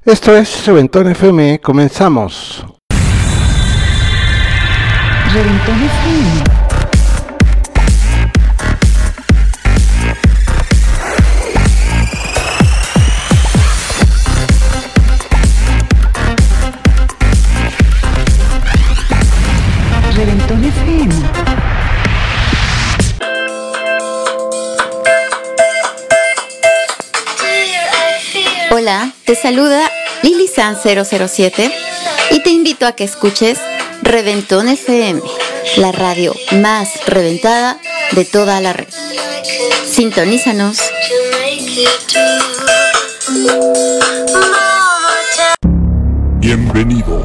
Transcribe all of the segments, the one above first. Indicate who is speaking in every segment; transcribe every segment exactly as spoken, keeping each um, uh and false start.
Speaker 1: Esto es Reventón F M, comenzamos.
Speaker 2: Reventón F M. Reventón F M.
Speaker 3: Hola, te saluda Lili San cero cero siete y te invito a que escuches Reventón F M, la radio más reventada de toda la red. Sintonízanos.
Speaker 4: Bienvenido.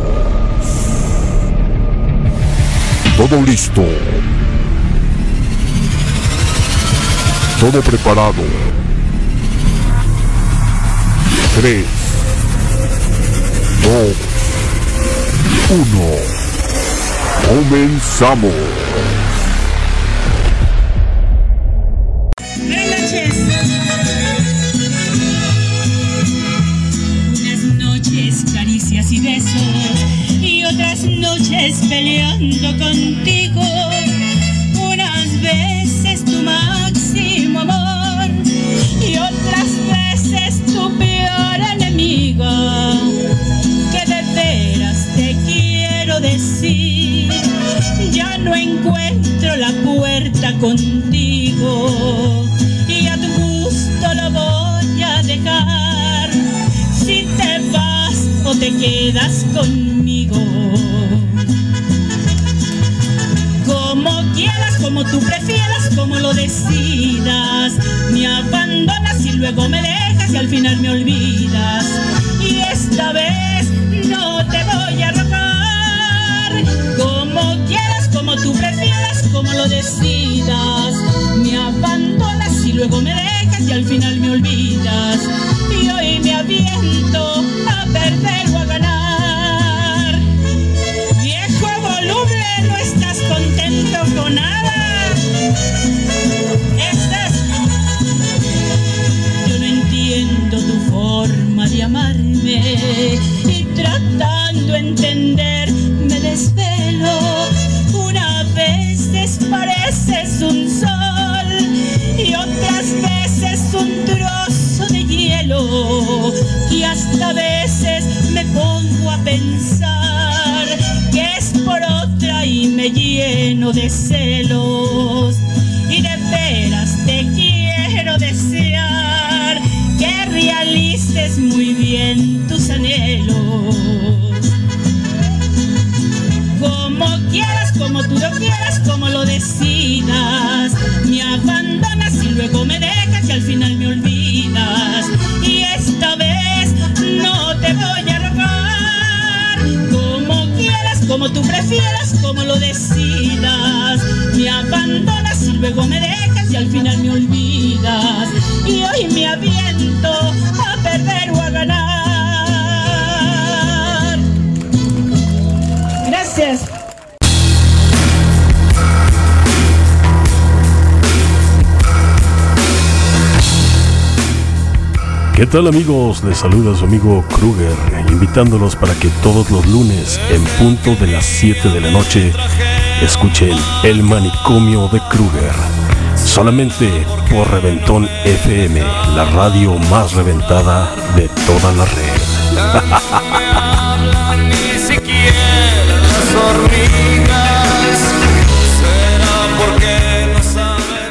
Speaker 4: Todo listo. Todo preparado. Tres, dos, uno. Comenzamos.
Speaker 5: Buenas noches. Unas noches caricias y besos y otras noches peleando contigo. Unas veces tu máximo amor y otras veces tu peor enemigo. Que de veras te quiero decir, ya no encuentro la puerta contigo y a tu gusto lo voy a dejar. Si te vas o te quedas conmigo, como quieras, como tú prefieras, como lo decidas. Me abandonas y luego me dejas y al final me olvidas. Y esta vez no te voy a rogar. Como quieras, como tú prefieras, como lo decidas. Me abandonas y luego me dejas y al final me olvidas. Y hoy me aviento a perder o a ganar. Viejo voluble, no estás contento con nada. Estás. Yo no entiendo tu forma de amarme y tratando de entender me desvelo. Una vez pareces un sol y otras veces un trozo de hielo, y hasta veces me pongo a pensar que es por otra y me lleno de celos. Y de veras te quiero desear que realices muy bien tus anhelos. Como quieras, como tú lo quieras, como lo decidas. Me abandonas y luego me dejas y al final me olvidas. Y esta vez no te voy a rogar. Como quieras, como tú prefieras, como lo decidas. Me abandonas y luego me dejas y al final me olvidas. Y hoy me aviento a perder o a ganar. Gracias.
Speaker 6: ¿Qué tal, amigos? Les saluda su amigo Kruger, invitándolos para que todos los lunes en punto de las siete de la noche escuchen El Manicomio de Kruger, solamente por Reventón F M, la radio más reventada de toda la red.
Speaker 7: Ni siquiera las hormigas, será porque no saben.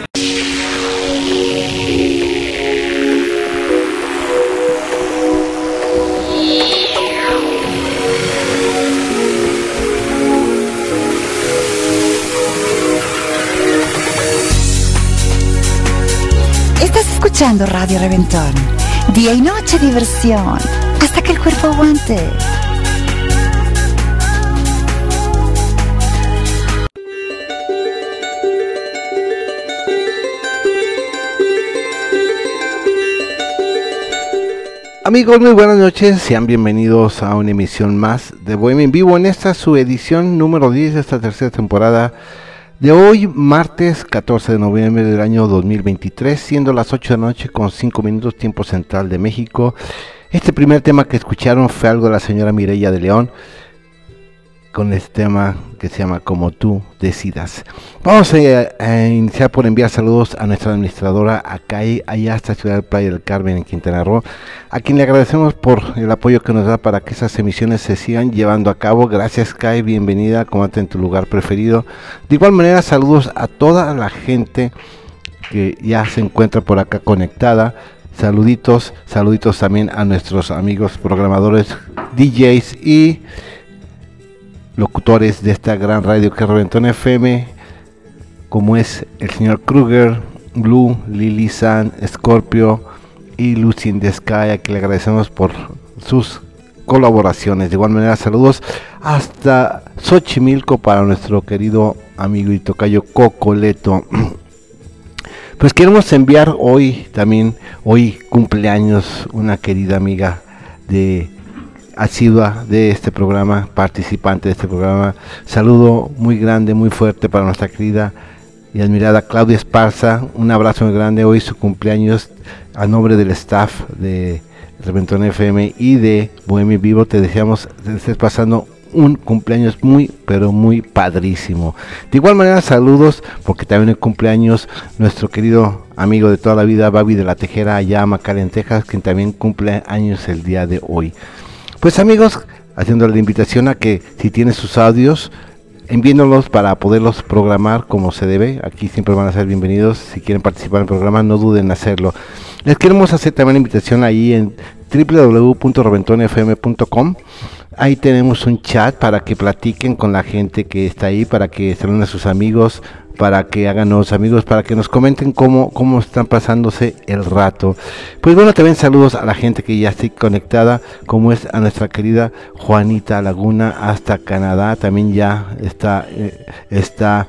Speaker 2: Estás escuchando Radio Reventón. Día y noche diversión, hasta que el cuerpo aguante.
Speaker 1: Amigos, muy buenas noches, sean bienvenidos a una emisión más de Bohemia en Vivo, en esta su edición número diez de esta tercera temporada de hoy, martes catorce de noviembre del año dos mil veintitrés, siendo las ocho de la noche con cinco minutos tiempo central de México. Este primer tema que escucharon fue algo de la señora Mireya de León, con este tema que se llama Como tú decidas. Vamos a, a iniciar por enviar saludos a nuestra administradora Acay, allá hasta Ciudad del Playa del Carmen en Quintana Roo, a quien le agradecemos por el apoyo que nos da para que esas emisiones se sigan llevando a cabo. Gracias, Kai, bienvenida, acomódate en tu lugar preferido. De igual manera, saludos a toda la gente que ya se encuentra por acá conectada. Saluditos, saluditos también a nuestros amigos programadores, D Js y locutores de esta gran radio que es Reventón F M, como es el señor Kruger, Blue, Lily San, Scorpio y Lucy in the Sky, a que le agradecemos por sus colaboraciones. De igual manera, saludos hasta Xochimilco para nuestro querido amigo y tocayo Cocoleto. Pues queremos enviar hoy también, hoy cumpleaños, una querida amiga de asidua de este programa, participante de este programa. Saludo muy grande, muy fuerte para nuestra querida y admirada Claudia Esparza. Un abrazo muy grande, hoy su cumpleaños. A nombre del staff de Reventón F M y de Bohemia Vivo, te deseamos que estés pasando un cumpleaños muy, pero muy padrísimo. De igual manera, saludos, porque también el cumpleaños nuestro querido amigo de toda la vida, Babi de la Tejera, allá a McAllen, Texas, quien también cumple años el día de hoy. Pues amigos, haciendo la invitación a que si tienen sus audios, enviándolos para poderlos programar como se debe. Aquí siempre van a ser bienvenidos. Si quieren participar en el programa, no duden en hacerlo. Les queremos hacer también la invitación ahí en w w w punto reventón f m punto com. Ahí tenemos un chat para que platiquen con la gente que está ahí, para que saluden a sus amigos, para que hagan nuevos amigos, para que nos comenten cómo, cómo están pasándose el rato. Pues bueno, también saludos a la gente que ya está conectada, como es a nuestra querida Juanita Laguna hasta Canadá, también ya está, eh, está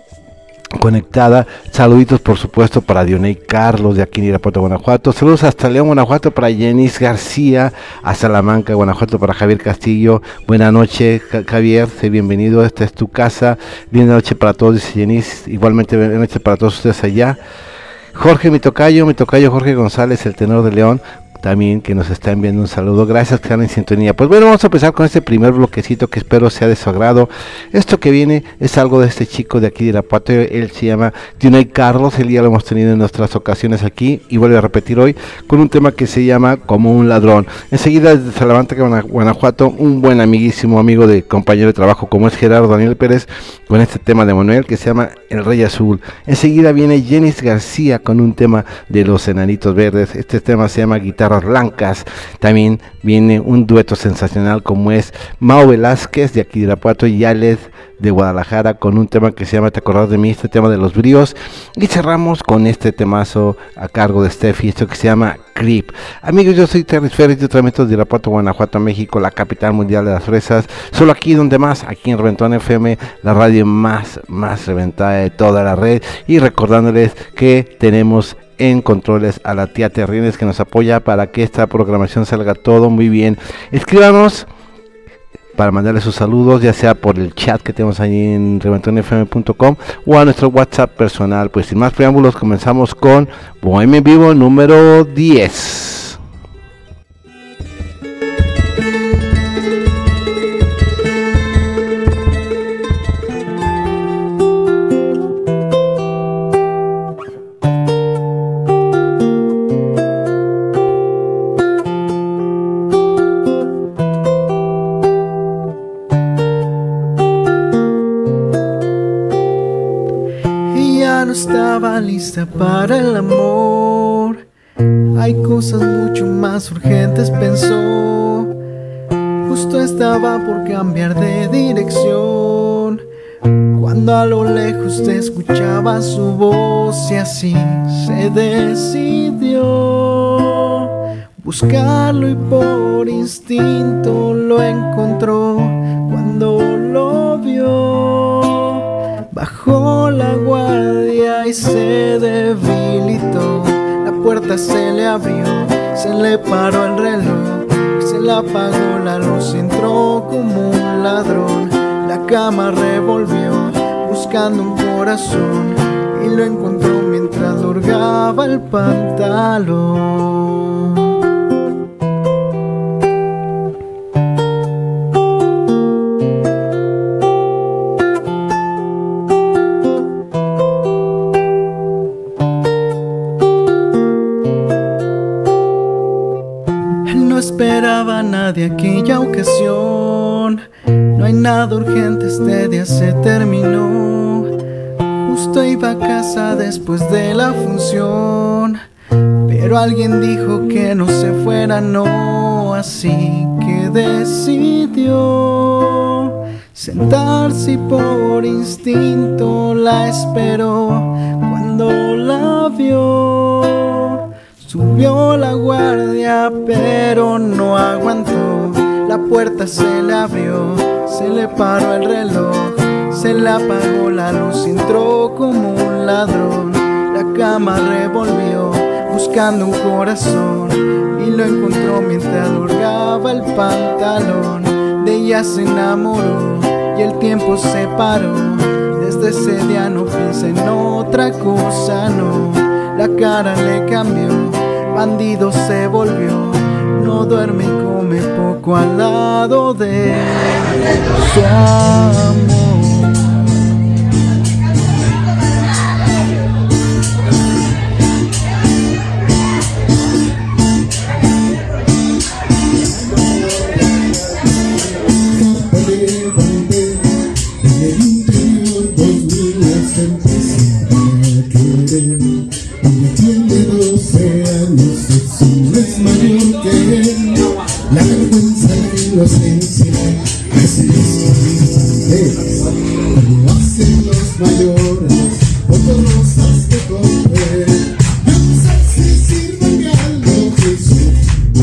Speaker 1: conectada. Saluditos por supuesto para Dioney Carlos de aquí en Irapuato, Guanajuato. Saludos hasta León, Guanajuato para Jenis García, a Salamanca, Guanajuato para Javier Castillo. Buenas noches, Javier, sé bienvenido, esta es tu casa. Buenas noches para todos, dice Jenis. Igualmente buenas noches para todos ustedes allá. Jorge, mi tocayo, mi tocayo Jorge González, el tenor de León, también que nos está enviando un saludo. Gracias que están en sintonía. Pues bueno, vamos a empezar con este primer bloquecito que espero sea de su agrado. Esto que viene es algo de este chico de aquí de Irapuato. Él se llama Dioney Carlos. Él ya lo hemos tenido en nuestras ocasiones aquí y vuelve a repetir hoy con un tema que se llama Como un ladrón. Enseguida desde Salamanca, Guanajuato, un buen amiguísimo amigo de compañero de trabajo como es Gerardo Daniel Pérez con este tema de Manuel que se llama El Rey Azul. Enseguida viene Jenis García con un tema de Los Enanitos Verdes. Este tema se llama Guitarra Blancas. También viene un dueto sensacional como es Mao Velázquez de aquí de Irapuato y Alex de Guadalajara con un tema que se llama Te acordás de mí, este tema de los bríos, y cerramos con este temazo a cargo de Steffi, esto que se llama Creep. Amigos, yo soy Terry Ferris, yo transmito de Irapuato, Guanajuato, México, la capital mundial de las fresas, solo aquí donde más, aquí en Reventón F M, la radio más, más reventada de toda la red, y recordándoles que tenemos en controles a la tía Terrines que nos apoya para que esta programación salga todo muy bien. Escríbanos para mandarle sus saludos, ya sea por el chat que tenemos ahí en reventón f m punto com o a nuestro WhatsApp personal. Pues sin más preámbulos, comenzamos con Bohemia en Vivo número diez.
Speaker 8: Lista para el amor, hay cosas mucho más urgentes, pensó. Justo estaba por cambiar de dirección, cuando a lo lejos te escuchaba su voz y así se decidió buscarlo y por instinto lo encontró. Cuando lo vio, bajó la guardia y se debilitó. La puerta se le abrió, se le paró el reloj, se le apagó la luz y entró como un ladrón. La cama revolvió buscando un corazón y lo encontró mientras lo hurgaba el pantalón. esperaba a nadie aquella ocasión. No hay nada urgente, este día se terminó. Justo iba a casa después de la función, pero alguien dijo que no se fuera, no. Así que decidió sentarse y por instinto la esperó. Cuando la vio, subió la guardia, pero no aguantó. La puerta se le abrió, se le paró el reloj, se le apagó la luz, entró como un ladrón. La cama revolvió buscando un corazón y lo encontró mientras le hurgaba el pantalón. De ella se enamoró y el tiempo se paró. Desde ese día no piensa en otra cosa, no. La cara le cambió, bandido se volvió. No duerme y come poco al lado de su amor.
Speaker 9: La vergüenza, la inocencia, así es como hacen los mayores, cuando rosas de comer. Yo no sé si sirven algo que soy,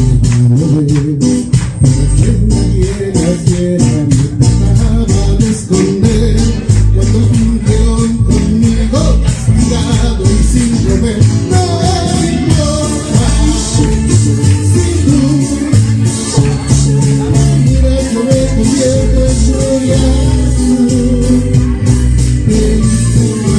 Speaker 9: pero que nadie las quiera, me trataba de esconder. Cuando cumplieron conmigo, castigado y sin comer, no importa, sin duda. Mira cómo me convierte en gloria.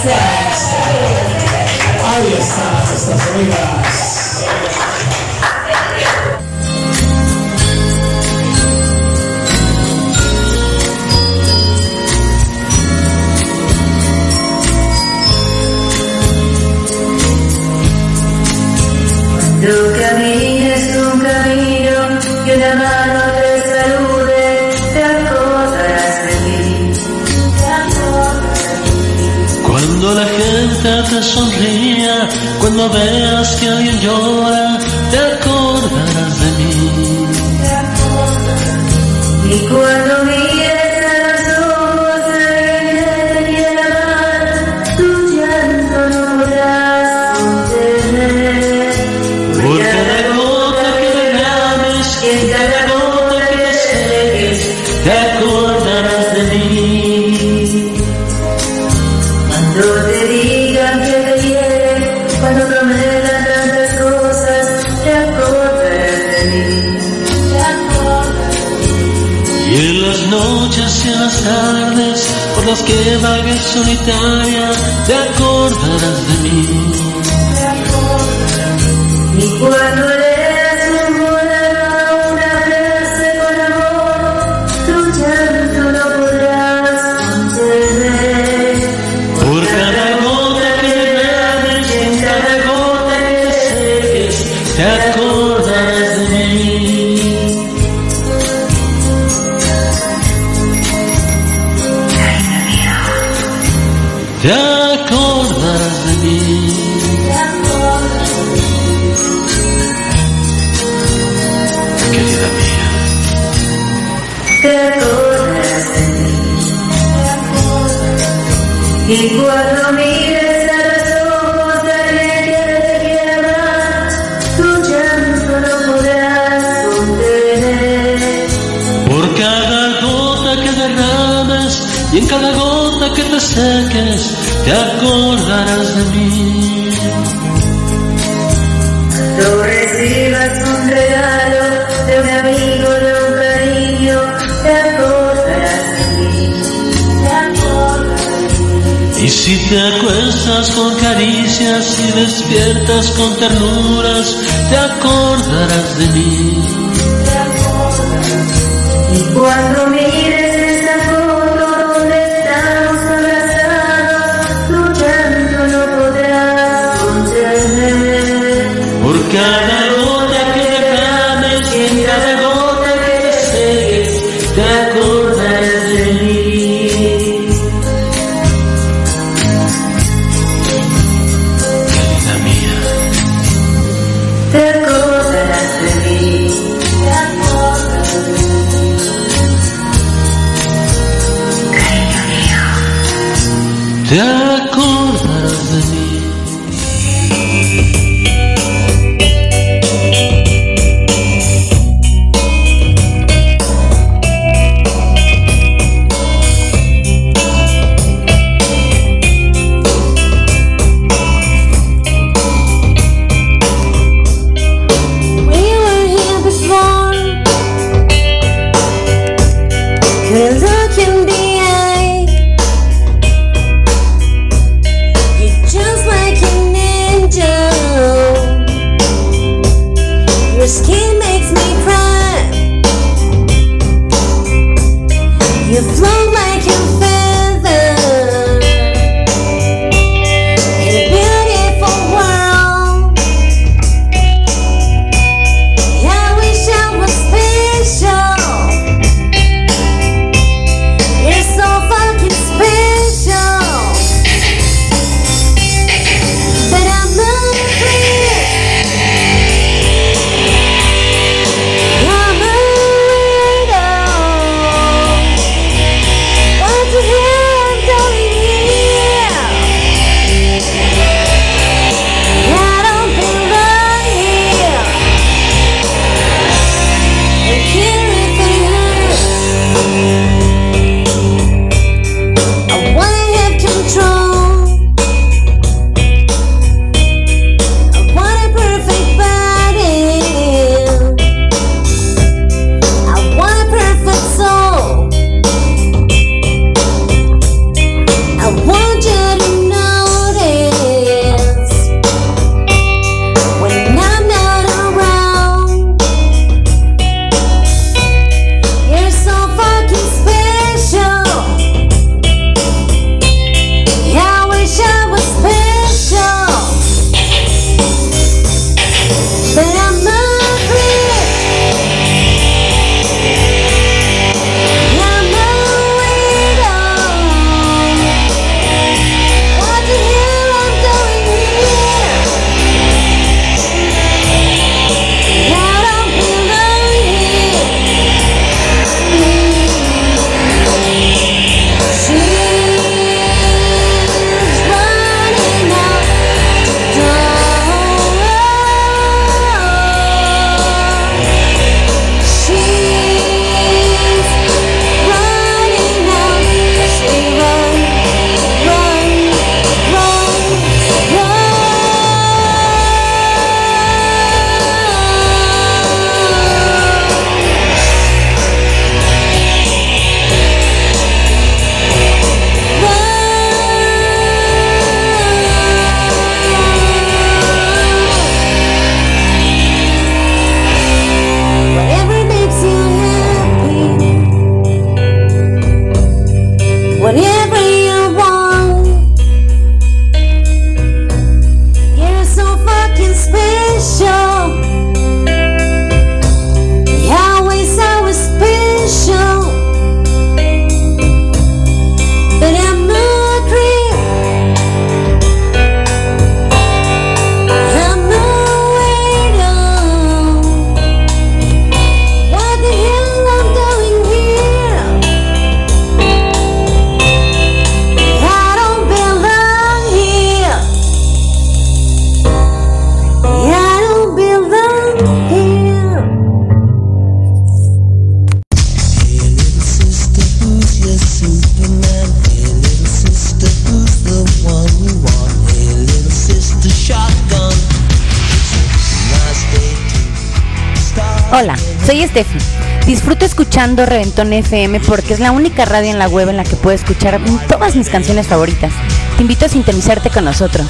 Speaker 10: Gracias. Ahí están nuestras amigas.
Speaker 11: Cuando camines un camino y una mano te salude, te acordarás de mí.
Speaker 12: Cuando la gente te sonría, cuando veas que alguien llora, te acordarás de mí.
Speaker 11: Y cuando mires a los ojos de alguien que te quiera amar, tu llanto no podrás contener.
Speaker 12: Por cada gota que derrames, y en cada gota que te seques, te acordarás de mí.
Speaker 11: Cuando te digan que te quieren, cuando prometan tantas cosas, te acordarás de mí. Te acordarás de mí.
Speaker 12: Y en las noches y en las tardes, por las que vagues solitaria, te acordarás de mí.
Speaker 11: Te acordarás de mí. Y cuando leas un poema, una frase con amor, tu llanto no podrás contener.
Speaker 12: Por cada gota que derrames, y en cada gota que te seques, te acordarás de mí. Te acordarás de mí. Querida mía.
Speaker 11: Te acordarás de mí. Y cuando mires a los ojos de alguien que te quiera amar, tu llanto no podrás contener.
Speaker 12: Por cada gota que derrames y en cada gota que te seques, te acordarás de mí.
Speaker 11: Cuando recibas un regalo de un amigo, de un cariño, te acordarás de mí. Te acordarás de mí.
Speaker 12: Y si te acuestas con caricias y despiertas con ternuras, te acordarás de mí.
Speaker 11: Te acordarás de mí. Y cuando mires esa foto donde estamos abrazados, tu llanto no podrás contener.
Speaker 12: Por cada gota que derrames y en cada gota que te seques, te acordarás de mí. Querida mía.
Speaker 11: Te acordarás de mí. Te acordarás de mí. Cariño mío.
Speaker 12: Te acordarás de mí.
Speaker 11: Could look in the eye
Speaker 13: Hola, soy Steffi. Disfruto escuchando Reventón F M porque es la única radio en la web en la que puedo escuchar todas mis canciones favoritas. Te invito a sintonizarte con nosotros.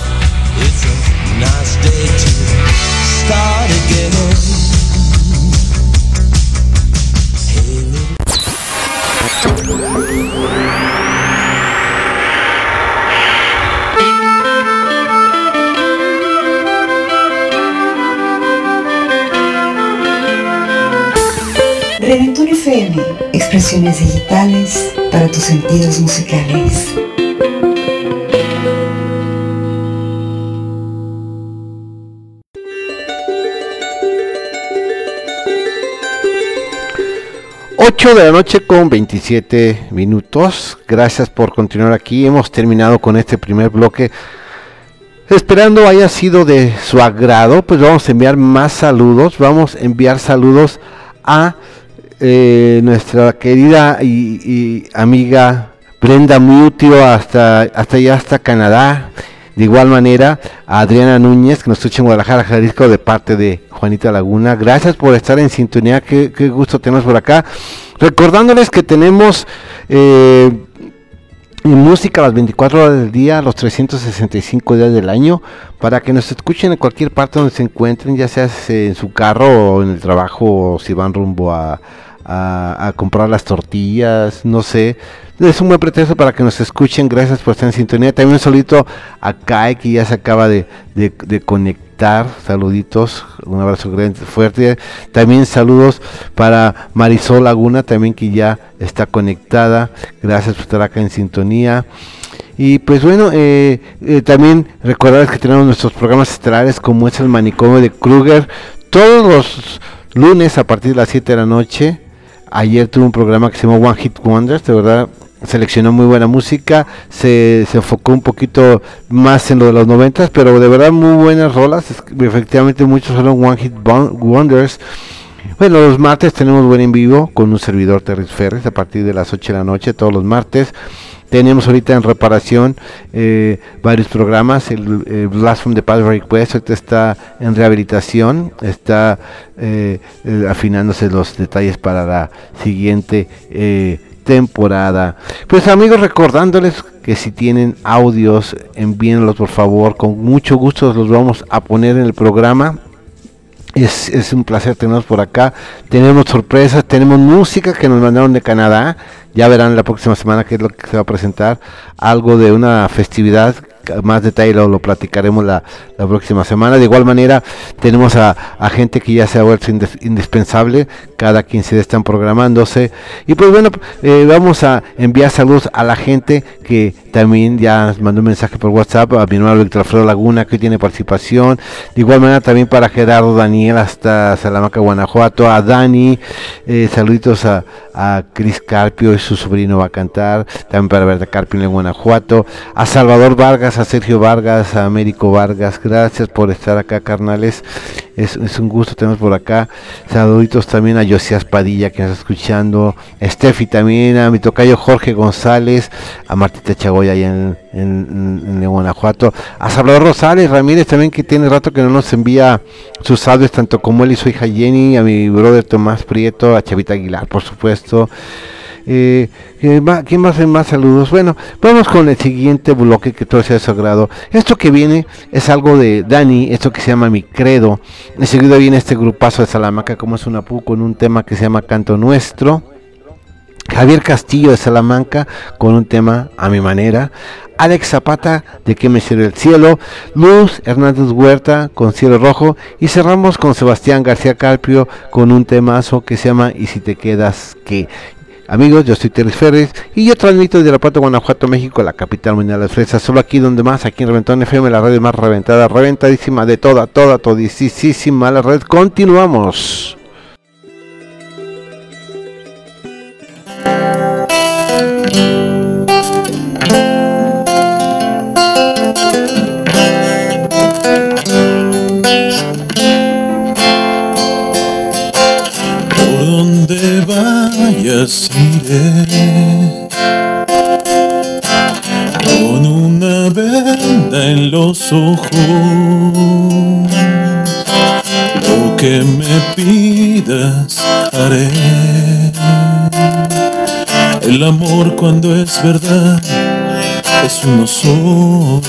Speaker 2: Reventón F M, expresiones digitales para tus sentidos musicales.
Speaker 1: ocho de la noche con veintisiete minutos. Gracias por continuar aquí. Hemos terminado con este primer bloque. Esperando haya sido de su agrado, pues vamos a enviar más saludos. Vamos a enviar saludos a eh, nuestra querida y, y amiga Brenda Mutio hasta, hasta allá, hasta Canadá. De igual manera, a Adriana Núñez, que nos escucha en Guadalajara, Jalisco, de parte de Juanita Laguna. Gracias por estar en sintonía, qué, qué gusto tenemos por acá. Recordándoles que tenemos eh, música a las veinticuatro horas del día, los trescientos sesenta y cinco días del año, para que nos escuchen en cualquier parte donde se encuentren, ya sea en su carro o en el trabajo, o si van rumbo a, a, a comprar las tortillas, no sé. Es un buen pretexto para que nos escuchen. Gracias por estar en sintonía. También un saludito a Kai, que ya se acaba de, de, de conectar. Saluditos, un abrazo grande, fuerte. También saludos para Marisol Laguna, también que ya está conectada. Gracias por estar acá en sintonía. Y pues bueno, eh, eh, también recordarles que tenemos nuestros programas estelares, como es el Manicomio de Kruger, todos los lunes a partir de las siete de la noche. Ayer tuve un programa que se llama One Hit Wonders, de verdad seleccionó muy buena música, se, se enfocó un poquito más en lo de los noventas, pero de verdad muy buenas rolas, efectivamente muchos fueron One Hit Wonders. Bueno, los martes tenemos buen en vivo con un servidor, Terry Ferris, a partir de las ocho de la noche, todos los martes. Tenemos ahorita en reparación eh, varios programas. El, el Blast from the Past Request ahorita está en rehabilitación, está eh, eh, afinándose los detalles para la siguiente eh, temporada. Pues amigos, recordándoles que si tienen audios, envíenlos por favor, con mucho gusto los vamos a poner en el programa. Es, es un placer tenerlos por acá. Tenemos sorpresas, tenemos música que nos mandaron de Canadá. Ya verán la próxima semana qué es lo que se va a presentar. Algo de una festividad, más detalle lo, lo platicaremos la, la próxima semana. De igual manera tenemos a, a gente que ya se ha vuelto indispensable. Cada quince días están programándose. Y pues bueno, eh, vamos a enviar saludos a la gente que también ya mandó un mensaje por WhatsApp. A mi hermano Víctor Alfredo Laguna, que tiene participación. De igual manera también para Gerardo Daniel hasta Salamanca, Guanajuato. A Dani, eh, saluditos a, a Cris Carpio, y su sobrino va a cantar. También para Berta Carpio en Guanajuato. A Salvador Vargas, a Sergio Vargas, a Américo Vargas. Gracias por estar acá, carnales. Es, es un gusto tenerlos por acá. Saluditos también a Josías Padilla, que nos está escuchando. A Steffi también, a mi tocayo Jorge González, a Martita Chagoya allá en, en, en, en Guanajuato. A Salvador Rosales Ramírez también, que tiene rato que no nos envía sus audios, tanto como él y su hija Jenny. A mi brother Tomás Prieto, a Chavita Aguilar, por supuesto. Eh, ¿quién más hace más saludos? Bueno, vamos con el siguiente bloque, que todo sea de su agrado. Esto que viene es algo de Dani, esto que se llama Mi Credo. Enseguida viene este grupazo de Salamanca, como es una pu, con un tema que se llama Canto Nuestro. Javier Castillo de Salamanca con un tema A Mi Manera. Alex Zapata de Que Me Sirve el Cielo. Luz Hernández Huerta con Cielo Rojo. Y cerramos con Sebastián García Carpio con un temazo que se llama Y Si Te Quedas Que. Amigos, yo soy Terry Ferris y yo transmito desde Irapuato, Guanajuato, México, la capital mundial de las fresas. Solo aquí donde más, aquí en Reventón F M, la radio más reventada, reventadísima de toda, toda, todisísima la red. Continuamos.
Speaker 14: Iré con una venda en los ojos, Lo que me pidas haré. El amor cuando es verdad es uno solo.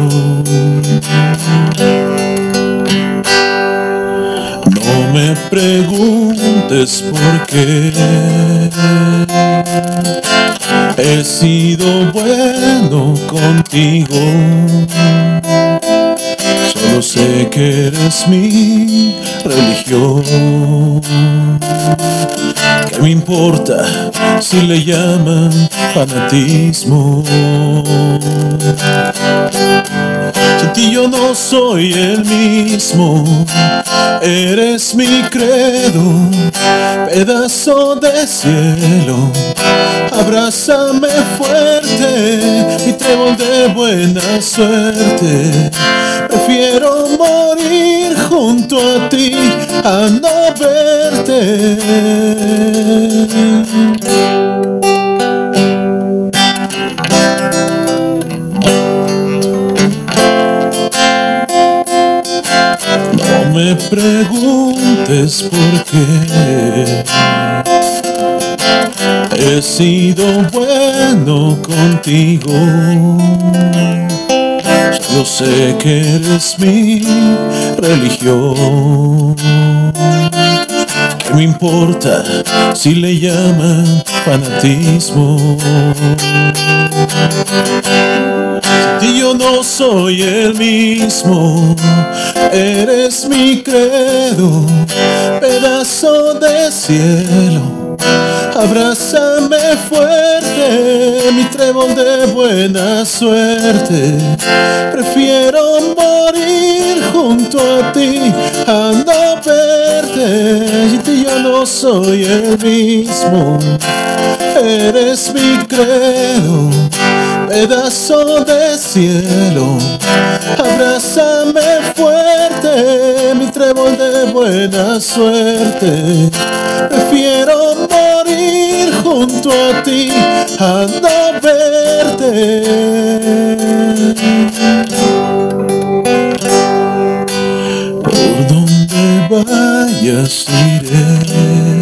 Speaker 14: No me preguntes por qué. He sido bueno contigo. Solo sé que eres mi religión. ¿Qué me importa si le llaman fanatismo? Sin ti yo no soy el mismo. Eres mi credo, pedazo de cielo. Abrázame fuerte, mi trébol de buena suerte. Prefiero morir junto a ti a no verte. No me preguntes por qué. He sido bueno contigo. Solo sé que eres mi religión. ¿Qué me importa si le llaman fanatismo? Sin ti yo no soy el mismo. Eres mi credo, pedazo de cielo. Abrázame fuerte, mi trébol de buena suerte. Prefiero morir junto a ti a no verte. Sin ti yo no soy el mismo. Eres mi credo, pedazo de cielo. Abrázame fuerte, mi trébol de buena suerte. Prefiero morir junto a ti a no verte. Por donde vayas iré.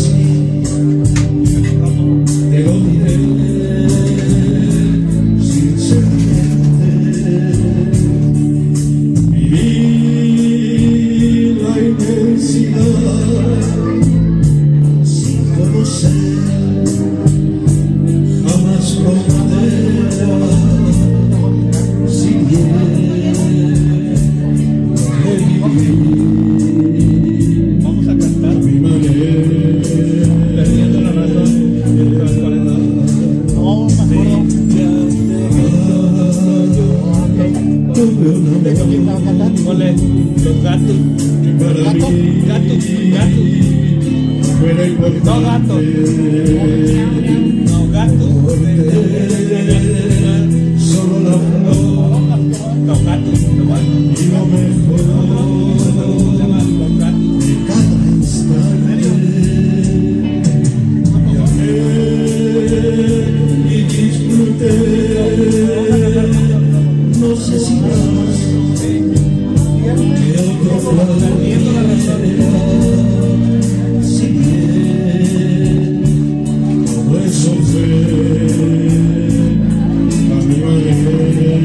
Speaker 9: Si
Speaker 10: gatos. Gato, gato, gato. No gato. No gato.
Speaker 9: Solo la flor.
Speaker 10: No gato. No gato.
Speaker 9: Y lo mejor de cada instante. Y amé y disfruté. No sé si más que otro planeta. Si bien todo eso fue a mi manera.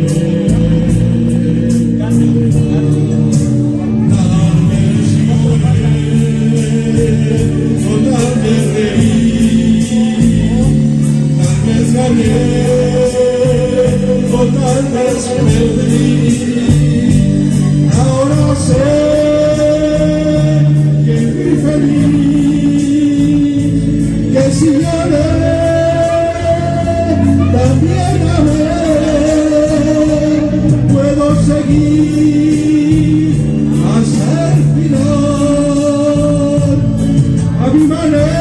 Speaker 9: O tal vez perdí. Ahora sé que fui feliz, que si lloré también amé. Puedo seguir hasta el final a mi manera.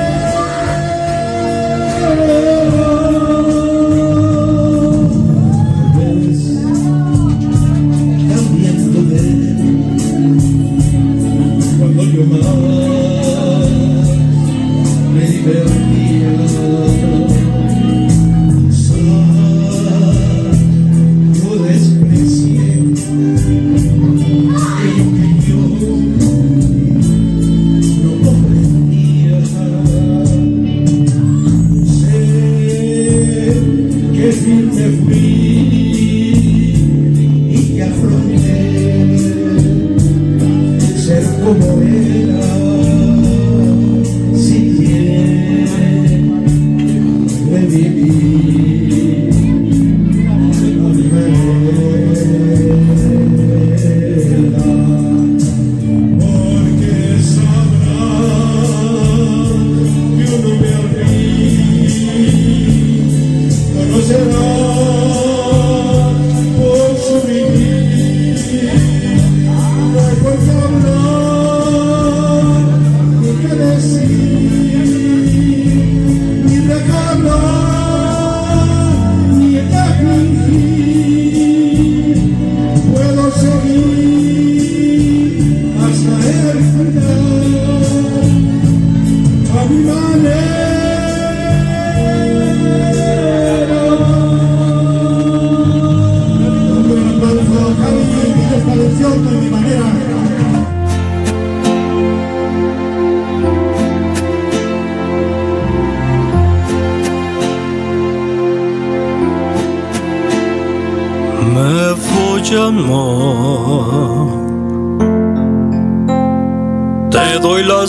Speaker 15: Te doy las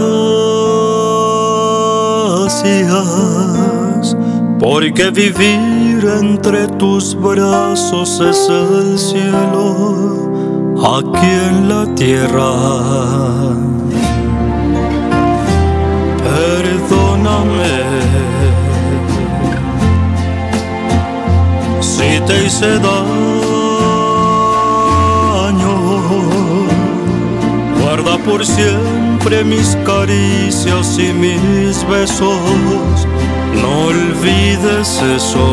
Speaker 15: gracias porque vivir entre tus brazos es el cielo aquí en la tierra. Perdóname si te hice daño. Guarda por siempre mis caricias y mis besos, no olvides eso.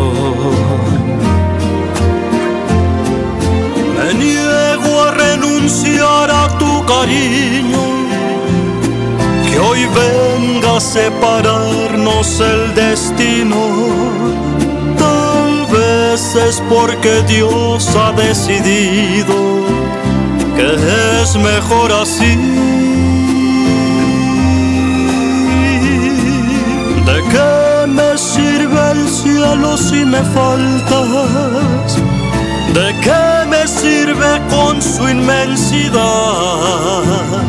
Speaker 15: Me niego a renunciar a tu cariño, que hoy venga a separarnos el destino. Tal vez es porque Dios ha decidido que es mejor así. ¿De qué me sirve el cielo si me faltas? ¿De qué me sirve con su inmensidad?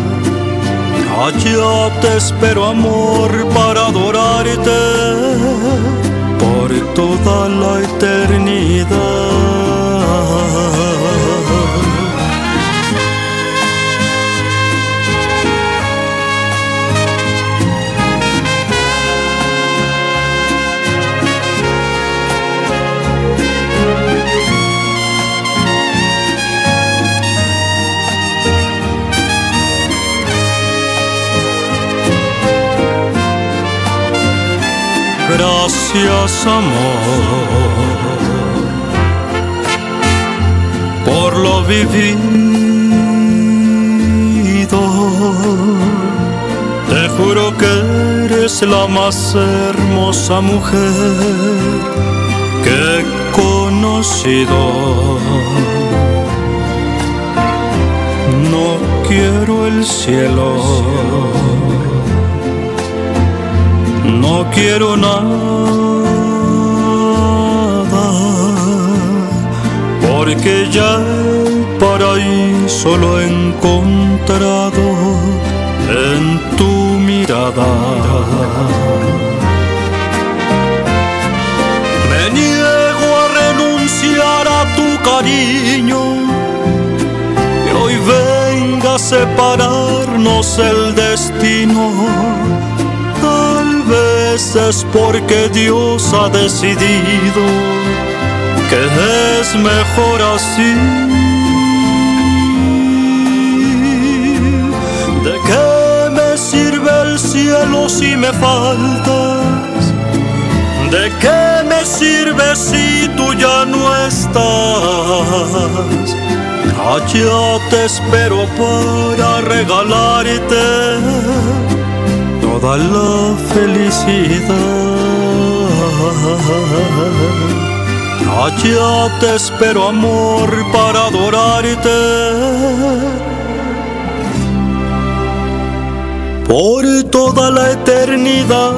Speaker 15: Allá te espero, amor, para adorarte por toda la eternidad. Gracias, amor, por lo vivido. Te juro que eres la más hermosa mujer que he conocido. No quiero el cielo, no quiero nada, porque ya el paraíso lo he encontrado en tu mirada. Me niego a renunciar a tu cariño, y hoy venga a separarnos el destino. Tal vez es porque Dios ha decidido que es mejor así. ¿De qué me sirve el cielo si me faltas? ¿De qué me sirve si tú ya no estás? Allá te espero para regalarte toda la felicidad. Allá te espero, amor, para adorarte por toda la eternidad.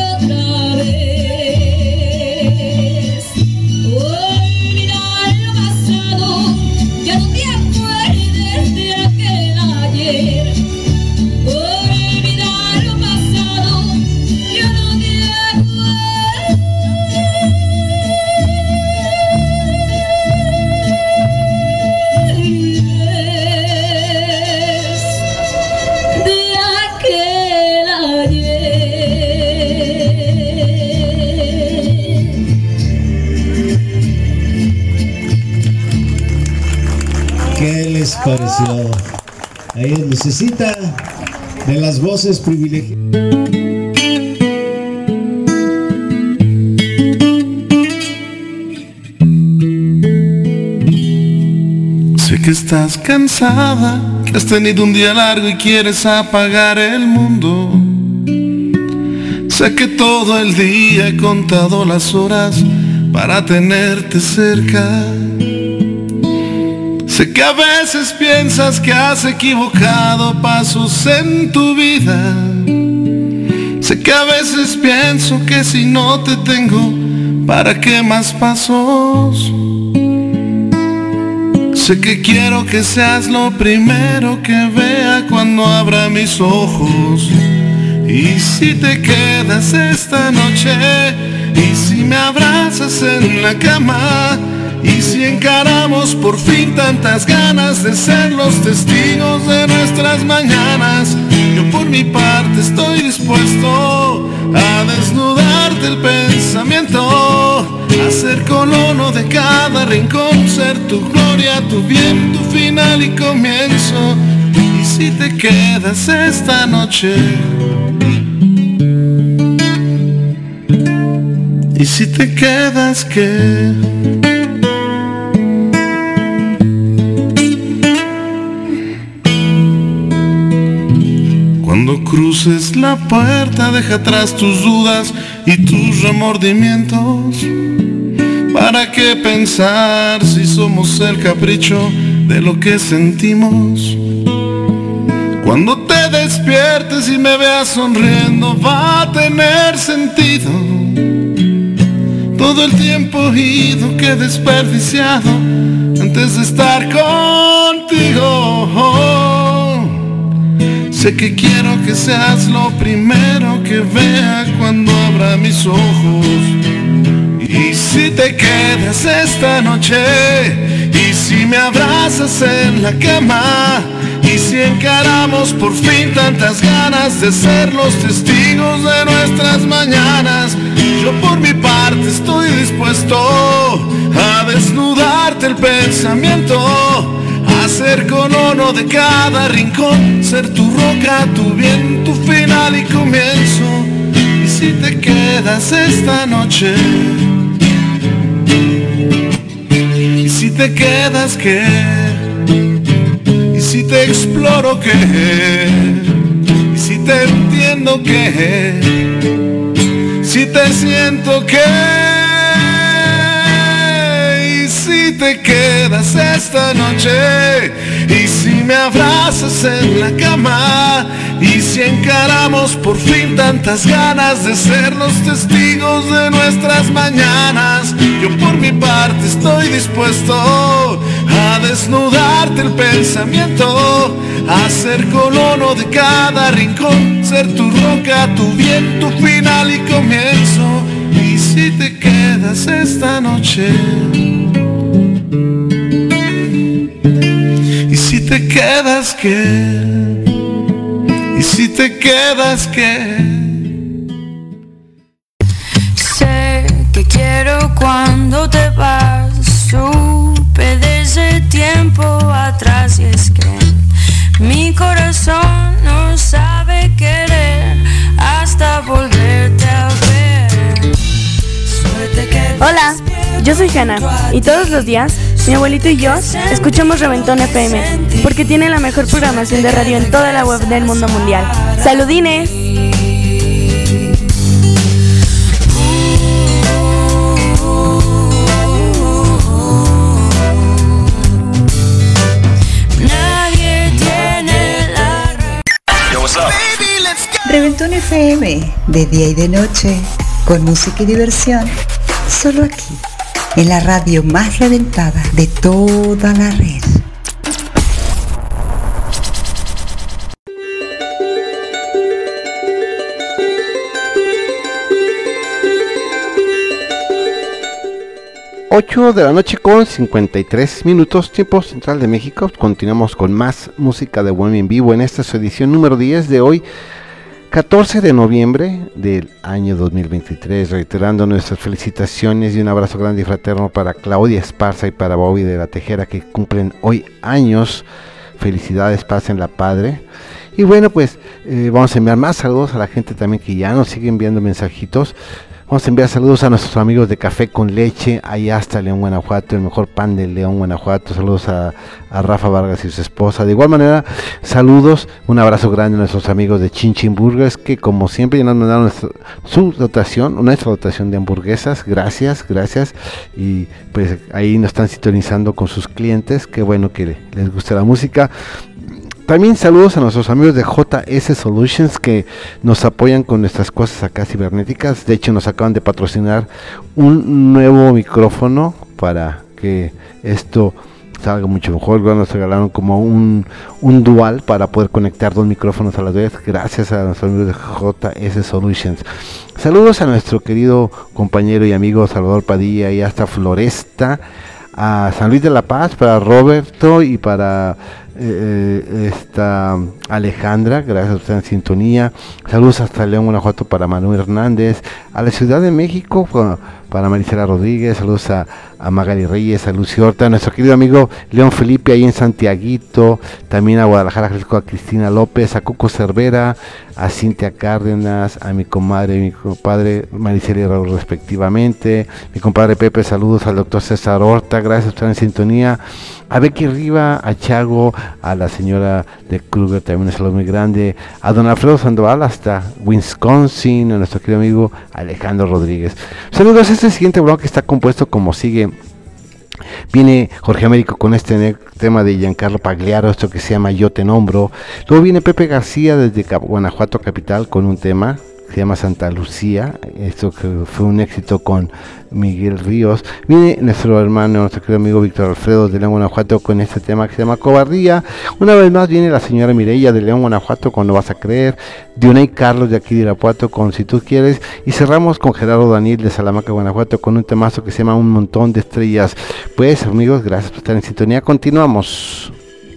Speaker 11: Olvida el pasado.
Speaker 16: les pareció? Ahí necesita de las voces privilegiadas.
Speaker 17: Sé que estás cansada, que has tenido un día largo y quieres apagar el mundo. Sé que todo el día he contado las horas para tenerte cerca. Sé que a veces piensas que has equivocado pasos en tu vida. Sé que a veces pienso que si no te tengo, ¿para qué más pasos? Sé que quiero que seas lo primero que vea cuando abra mis ojos. Y si te quedas esta noche, y si me abrazas en la cama, y si encaramos por fin tantas ganas de ser los testigos de nuestras mañanas, yo por mi parte estoy dispuesto a desnudarte el pensamiento, a ser colono de cada rincón, ser tu gloria, tu bien, tu final y comienzo. Y si te quedas esta noche, y si te quedas, ¿qué? Cuando cruces la puerta, deja atrás tus dudas y tus remordimientos. ¿Para qué pensar si somos el capricho de lo que sentimos? Cuando te despiertes y me veas sonriendo, va a tener sentido todo el tiempo ido que he desperdiciado antes de estar contigo. Sé que quiero que seas lo primero que vea cuando abra mis ojos. Y si te quedas esta noche, y si me abrazas en la cama, y si encaramos por fin tantas ganas de ser los testigos de nuestras mañanas, yo por mi parte estoy dispuesto a desnudarte el pensamiento, a ser colono de cada rincón, ser tu roca, tu bien, tu final y comienzo. Y si te quedas esta noche, y si te quedas, ¿qué? Y si te exploro, ¿qué? Y si te entiendo, ¿qué? Si te siento, ¿qué? Y si te quedas esta noche, y si me abrazas en la cama, y si encaramos por fin tantas ganas de ser los testigos de nuestras mañanas, yo por mi parte estoy dispuesto a desnudarte el pensamiento, a ser colono de cada rincón, ser tu roca, tu bien, tu final y comienzo. Y si te quedas esta noche, y si te quedas, ¿qué? Y si te quedas, ¿qué?
Speaker 18: Sé que quiero cuando te vas, supe desde tiempo atrás, y es que mi corazón no sabe querer hasta volverte a ver. Suerte que
Speaker 19: Hola, yo soy Hanna y todos los días mi abuelito y yo escuchamos Reventón F M porque tiene la mejor programación de radio en toda la web del mundo mundial. ¡Saludines!
Speaker 2: Reventón F M, de día y de noche, con música y diversión, solo aquí, en la radio más reventada de toda la red.
Speaker 1: ocho de la noche con cincuenta y tres minutos, tiempo central de México. Continuamos con más música de Bohemia en vivo en esta su edición número diez de hoy, catorce de noviembre del año dos mil veintitrés, reiterando nuestras felicitaciones y un abrazo grande y fraterno para Claudia Esparza y para Bobby de la Tejera, que cumplen hoy años. Felicidades, pasen la padre. Y bueno, pues eh, vamos a enviar más saludos a la gente también que ya nos sigue enviando mensajitos. Vamos a enviar saludos a nuestros amigos de Café con Leche, allá hasta León, Guanajuato, el mejor pan de León, Guanajuato. Saludos a, a Rafa Vargas y su esposa. De igual manera, saludos, un abrazo grande a nuestros amigos de Chin Chin Burgers, que como siempre ya nos mandaron nuestra, su dotación, nuestra dotación de hamburguesas. Gracias, gracias. Y pues ahí nos están sintonizando con sus clientes. Qué bueno que les guste la música. También saludos a nuestros amigos de J S Solutions, que nos apoyan con nuestras cosas acá cibernéticas. De hecho, nos acaban de patrocinar un nuevo micrófono para que esto salga mucho mejor. Nos regalaron como un, un dual para poder conectar dos micrófonos a la vez. Gracias a nuestros amigos de J S Solutions. Saludos a nuestro querido compañero y amigo Salvador Padilla y hasta Floresta, a San Luis de la Paz, para Roberto y para eh, esta Alejandra, gracias a usted en sintonía. Saludos hasta León, Guanajuato para Manuel Hernández, a la Ciudad de México para Marisela Rodríguez, saludos a, a Magali Reyes, a Lucy Horta, a nuestro querido amigo León Felipe ahí en Santiaguito, también a Guadalajara, Jalisco, a Cristina López, a Coco Cervera, a Cintia Cárdenas, a mi comadre y mi compadre Maricela y Raúl respectivamente, mi compadre Pepe, saludos al doctor César Horta, gracias por estar en sintonía, a Becky Riva, a Chago, a la señora de Kruger, también un saludo muy grande, a don Alfredo Sandoval hasta Wisconsin, a nuestro querido amigo Alejandro Rodríguez. Saludos, este siguiente bloque está compuesto como sigue. Viene Jorge Américo con este tema de Giancarlo Pagliaro, esto que se llama Yo Te Nombro. Luego viene Pepe García desde Guanajuato capital con un tema que se llama Santa Lucía, esto que fue un éxito con Miguel Ríos. Viene nuestro hermano, nuestro querido amigo Víctor Alfredo de León, Guanajuato con este tema que se llama Cobardía. Una vez más viene la señora Mireya de León, Guanajuato con No Vas a Creer. Dionay Carlos de aquí de Irapuato con Si Tú Quieres. Y cerramos con Gerardo Daniel de Salamanca, Guanajuato con un temazo que se llama Un Montón de Estrellas. Pues amigos, gracias por estar en sintonía. Continuamos.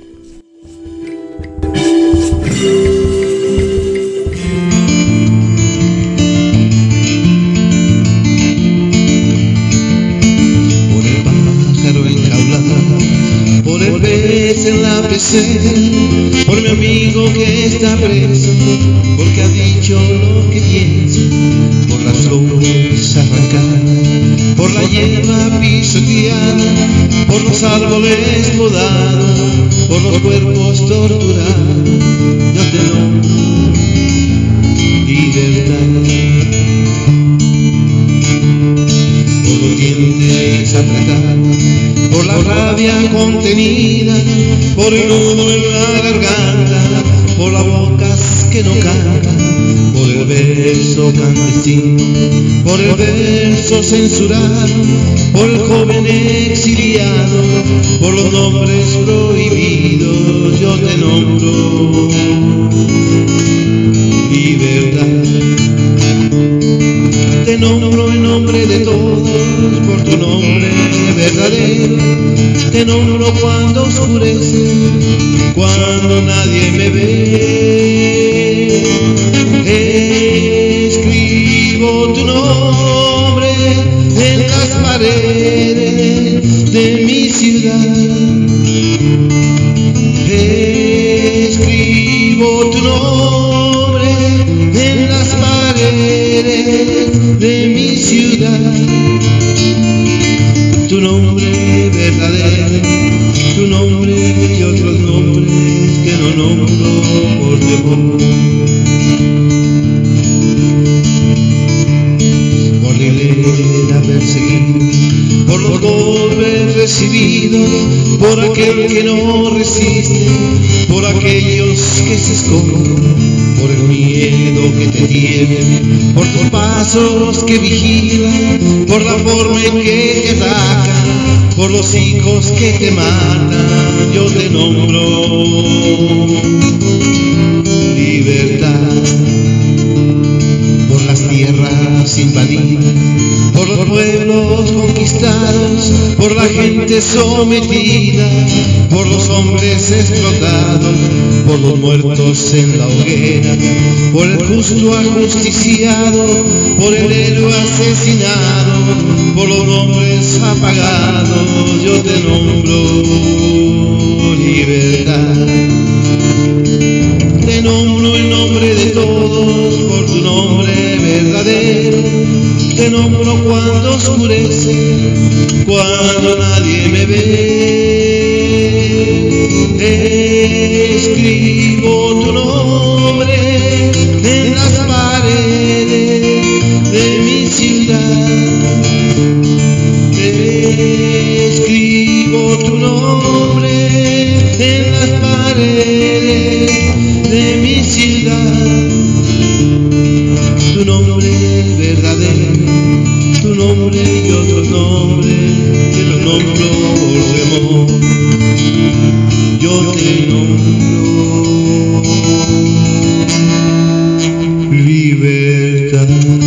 Speaker 9: Por el pez en la pecera, por mi amigo que está preso, porque ha dicho lo que piensa, por las flores arrancadas, por la hierba pisoteada, por los árboles podados, por los cuerpos torturados. Yo te nombro libertad, por los dientes apretados, por la rabia contenida, por el nudo en la garganta, por las bocas que no cantan, por el verso clandestino, por el verso censurado, por el joven exiliado, por los nombres prohibidos. Yo te nombro libertad, te nombro en nombre de todos, por tu nombre verdadero, te nombro cuando oscurece, cuando nadie me ve. Escribo tu nombre en las paredes de mi ciudad. Escribo tu nombre en las paredes de mi ciudad. Tu nombre verdadero, tu nombre y otros nombres que no nombro por temor. Por la hilera perseguida, por los golpes recibidos, por aquel que no resiste, por aquellos que se esconden, por el miedo que te tiene, por tus pasos que vigilan, por la forma en que te atacan, por los hijos que te matan. Yo te nombro libertad, por las tierras invadidas, por los pueblos conquistados, por la gente sometida,
Speaker 16: por los hombres explotados, por los muertos en la hoguera, por el justo ajusticiado, por el héroe asesinado, por los nombres apagados, yo te nombro libertad. Te nombro el nombre de todos por tu nombre verdadero. Te nombro cuando oscurece, cuando nadie me ve. Escribo tu nombre en las paredes de mi ciudad. Escribo tu nombre en las paredes de mi ciudad. Tu nombre verdadero, tu nombre y otros nombres, te los nombro por temor. Yo te nombro libertad.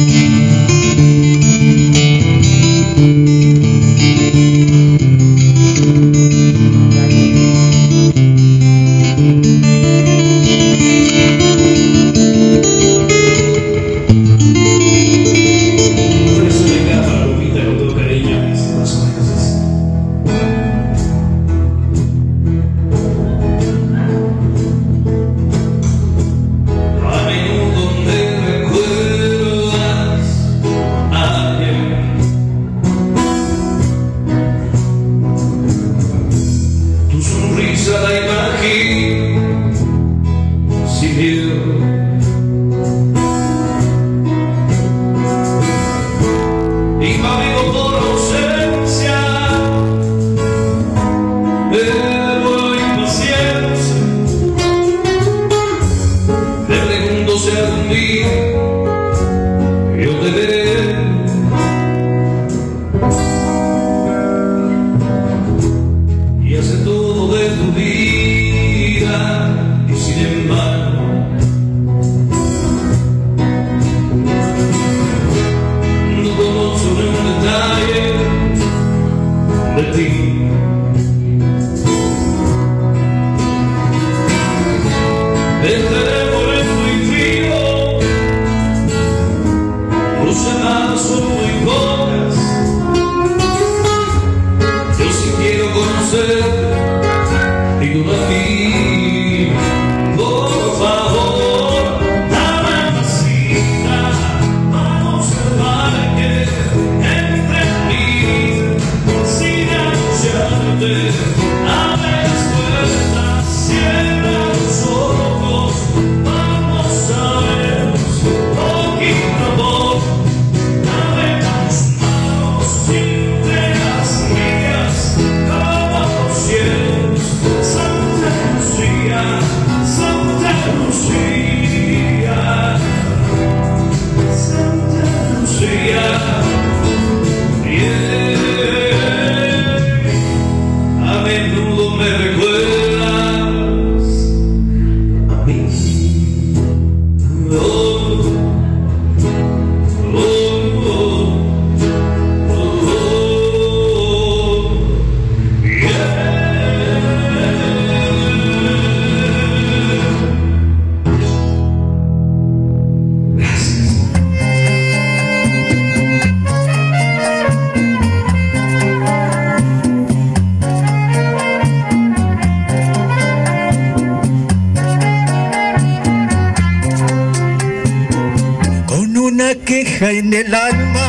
Speaker 20: En el alma,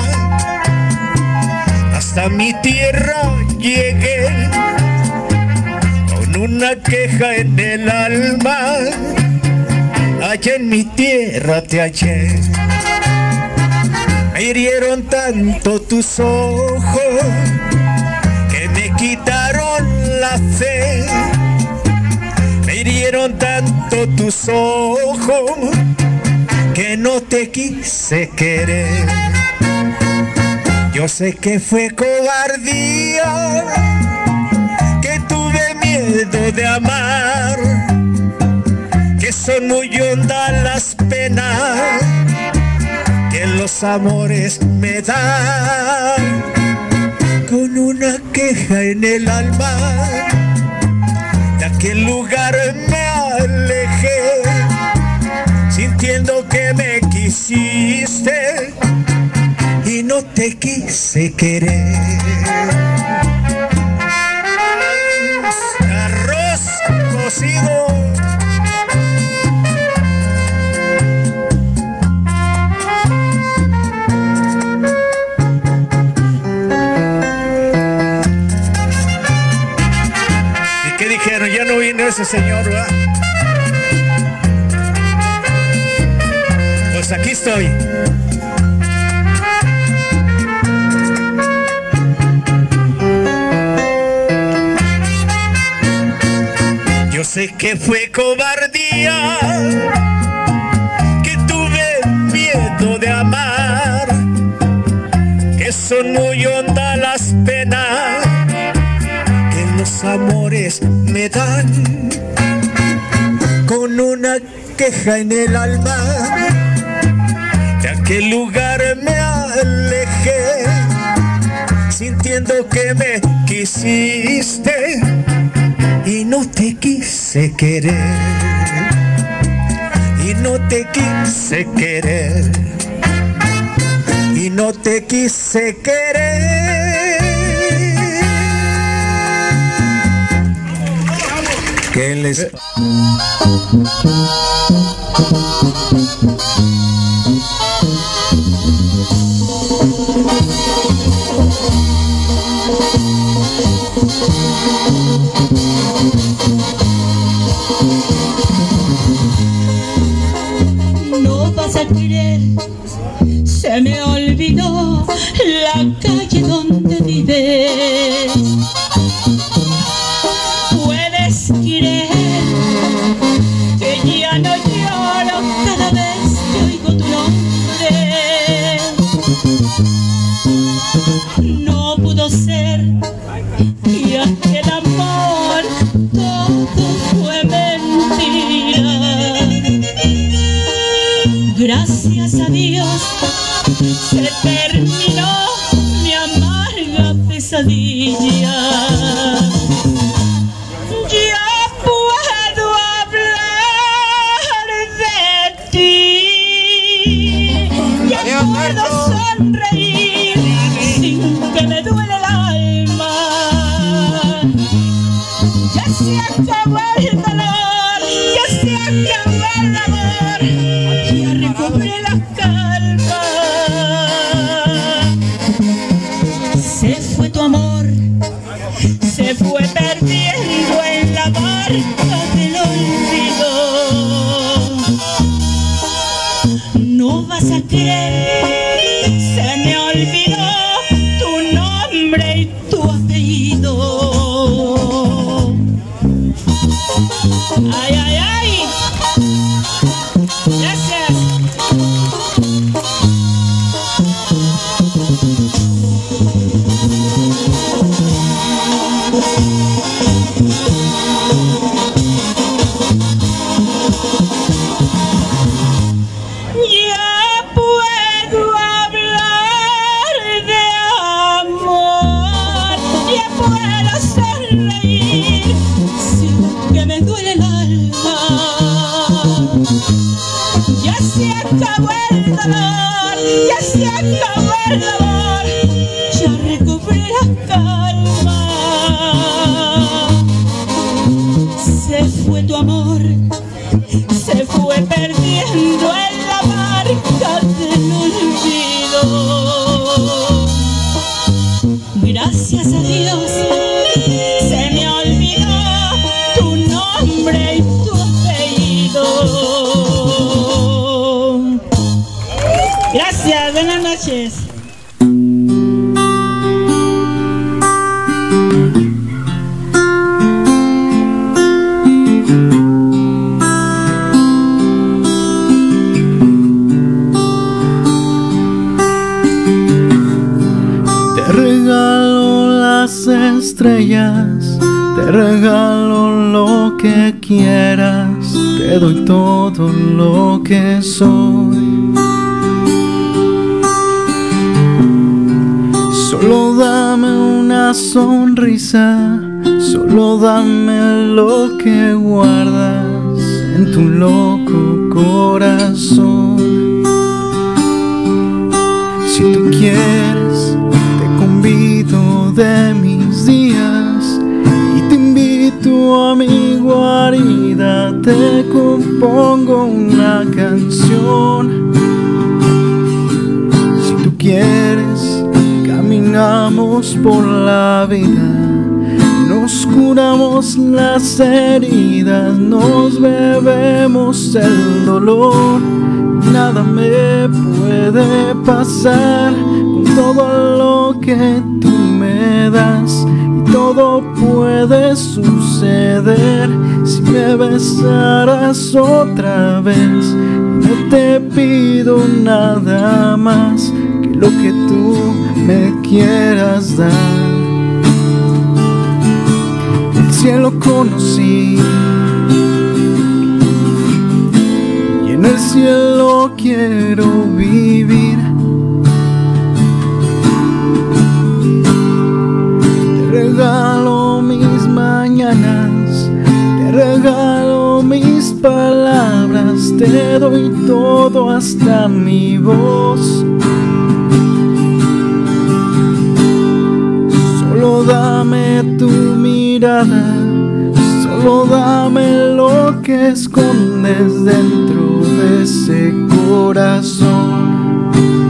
Speaker 20: hasta mi tierra llegué, con una queja en el alma, allá en mi tierra te hallé. Me hirieron tanto tus ojos, que me quitaron la fe. Me hirieron tanto tus ojos, que no te quise querer. Yo sé que fue cobardía, que tuve miedo de amar, que son muy hondas las penas que los amores me dan. Con una queja en el alma, aquel lugar me alejé, sintiendo que me quisiste y no te quise querer. Arroz cocido. ¿Y qué dijeron? Ya no vino ese señor, ¿verdad? Pues aquí estoy. Yo sé que fue cobardía, que tuve miedo de amar, que son muy hondas las penas que los amores me dan. Con una queja en el alma, de aquel lugar me alejé, sintiendo que me quisiste y no te quise querer, y no te quise querer, y no te quise querer. ¿Qué les
Speaker 5: No vas a creer, se me olvidó la calle donde vives. Puedes creer que ya no lloro cada vez que oigo tu nombre. No pudo ser, y aquel amor todo fue mentira. Gracias a Dios se terminó mi amarga pesadilla. Ya puedo hablar de ti, ya puedo sonreír sin que me duele el alma. Ya se acabó el dolor, ya se acabó el amor, ya recobré la calma. Se fue tu amor, se fue perdiendo en la barca del olvido. No vas a creer, se me olvidó tu nombre y tu apellido. Ay, ay, ay. Gracias. Ya puedo hablar de amor, ya puedo sonreír sin que me duele el alma. Ya se acabó el dolor, ya se acabó el amor, ya recobré la calma. Se fue tu amor, se fue perdiendo en la barca del olvido. Gracias a Dios se me olvidó tu nombre y tu apellido. Gracias, buenas noches.
Speaker 8: Te regalo las estrellas, te regalo lo que quieras, te doy todo lo que soy. Solo dame una sonrisa, Solo dame lo que guardas en tu loco corazón. Si tú quieres, te convido de mis días y te invito a mi guarida. Te compongo una canción. Si tú quieres, caminamos por la vida. Nos curamos las heridas, nos bebemos el dolor. Nada me puede pasar con todo lo que tú me das. Y todo puede suceder si me besaras otra vez. No te pido nada más que lo que tú me quieras dar. El cielo conocí y en el cielo quiero vivir. Te regalo mis mañanas, te regalo mis palabras, te doy todo hasta mi voz. Solo dame tu mirada, solo dame lo que escondes dentro de ese corazón.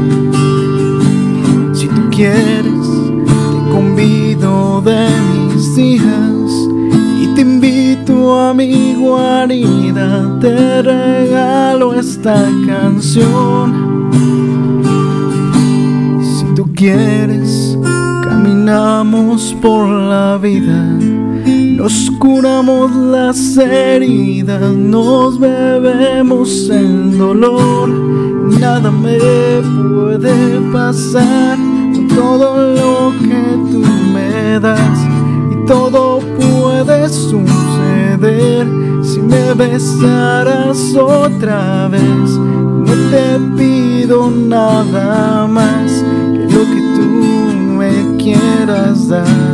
Speaker 8: Si tú quieres, te convido de mis días y te invito a mi guarida. Te regalo esta canción. Si tú quieres, caminamos por la vida. Nos curamos las heridas, nos bebemos el dolor. Nada me puede pasar con todo lo que tú me das. Y todo puede suceder si me besaras otra vez. No te pido nada más que lo que tú me quieras dar.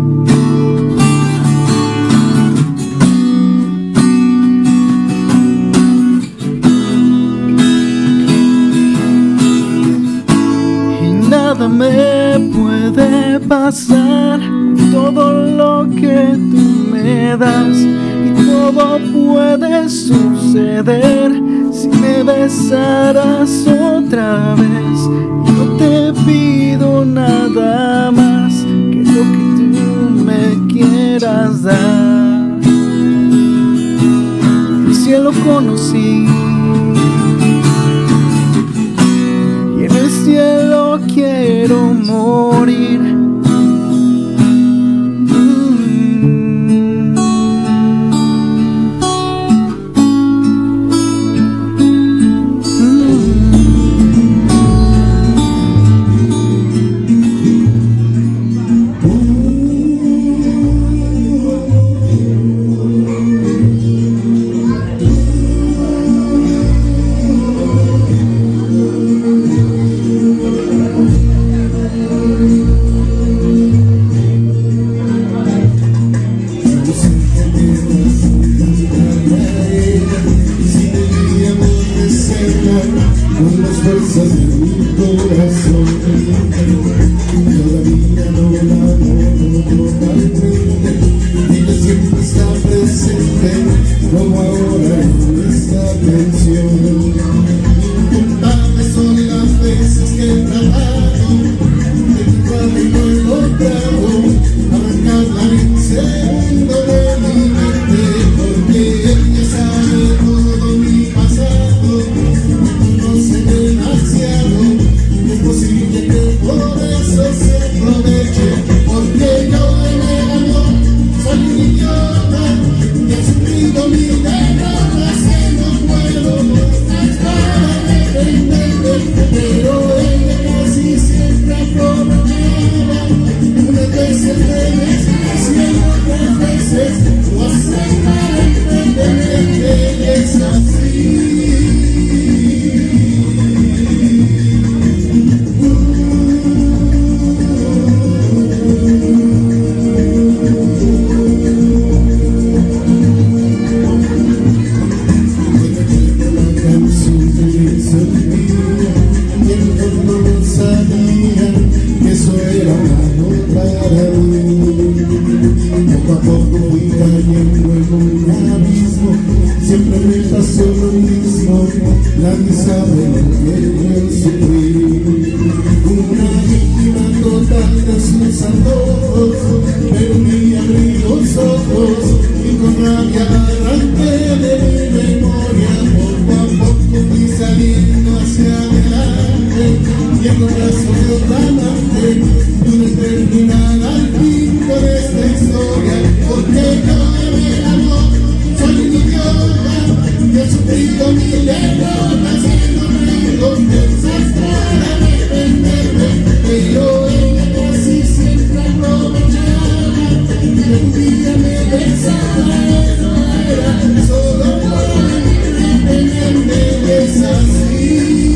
Speaker 8: Nada me puede pasar con todo lo que tú me das. Y todo puede suceder si me besaras otra vez. Y no te pido nada más que lo que tú me quieras dar. El cielo conocí y en el cielo quiero morir.
Speaker 9: a poco fui cayendo en un abismo, siempre me pasó lo mismo, nadie sabe lo que yo sufrí. Una víctima total de sus antojos, pero un día abrí los ojos y con rabia arranqué de mi memoria. Poco a poco fui saliendo hacia adelante y en los brazos de otra amante pude terminar al fin con esta historia, porque yo me amor, soy un idiota, yo he sufrido mil derrotas siendo amigos desastres de defenderme, pero ella casi siempre aprovechaba, y un día me besaba, no era solo por tenerme desasí.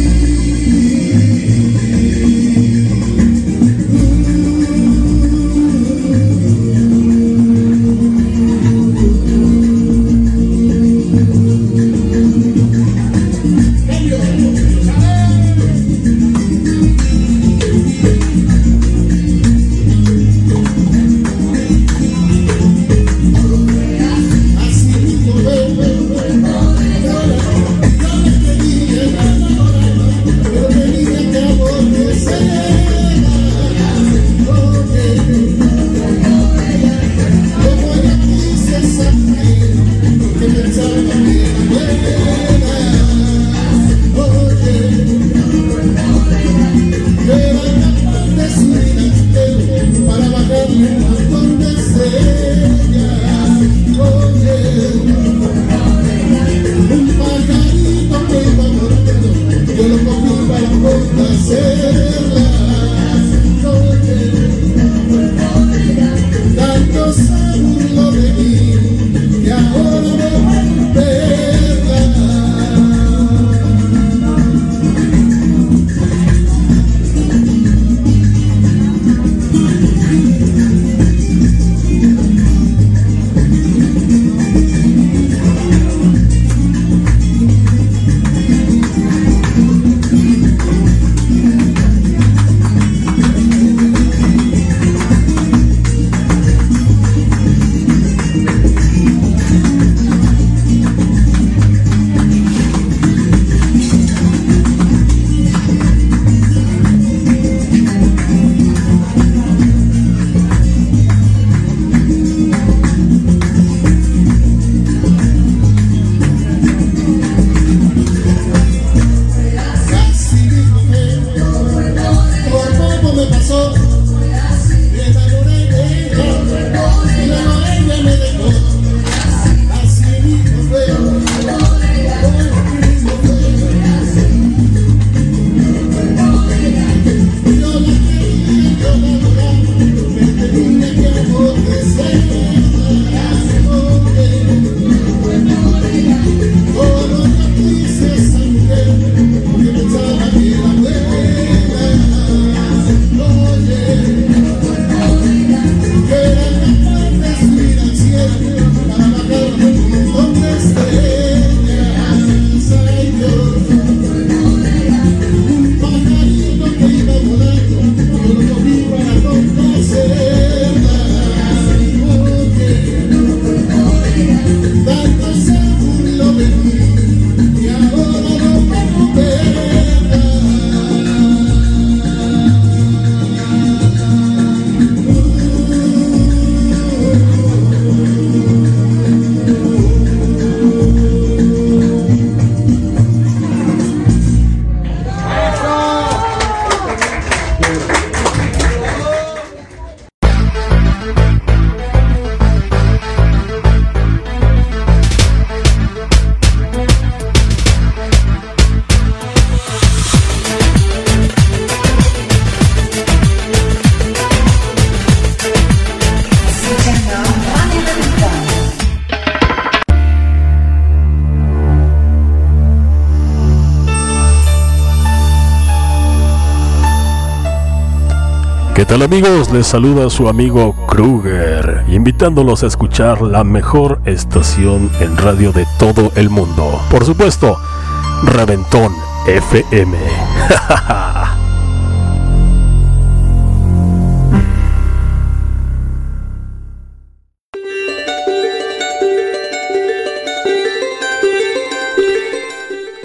Speaker 6: ¿Qué tal amigos? Les saluda su amigo Kruger, invitándolos a escuchar la mejor estación en radio de todo el mundo. Por supuesto, Reventón F M.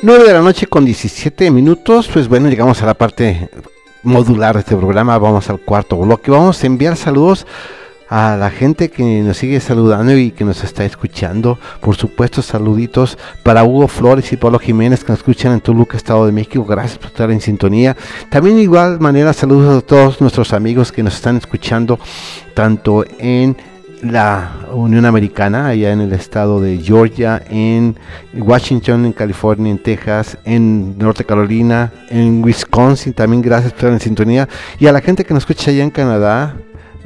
Speaker 1: nueve de la noche con diecisiete minutos. Pues bueno, llegamos a la parte modular de este programa. Vamos al cuarto bloque. Vamos a enviar saludos a la gente que nos sigue saludando y que nos está escuchando. Por supuesto, saluditos para Hugo Flores y Pablo Jiménez, que nos escuchan en Toluca, Estado de México. Gracias por estar en sintonía. También de igual manera saludos a todos nuestros amigos que nos están escuchando tanto en la Unión Americana, allá en el estado de Georgia, en Washington, en California, en Texas, en Norte Carolina, en Wisconsin. También gracias por estar en sintonía. Y a la gente que nos escucha allá en Canadá,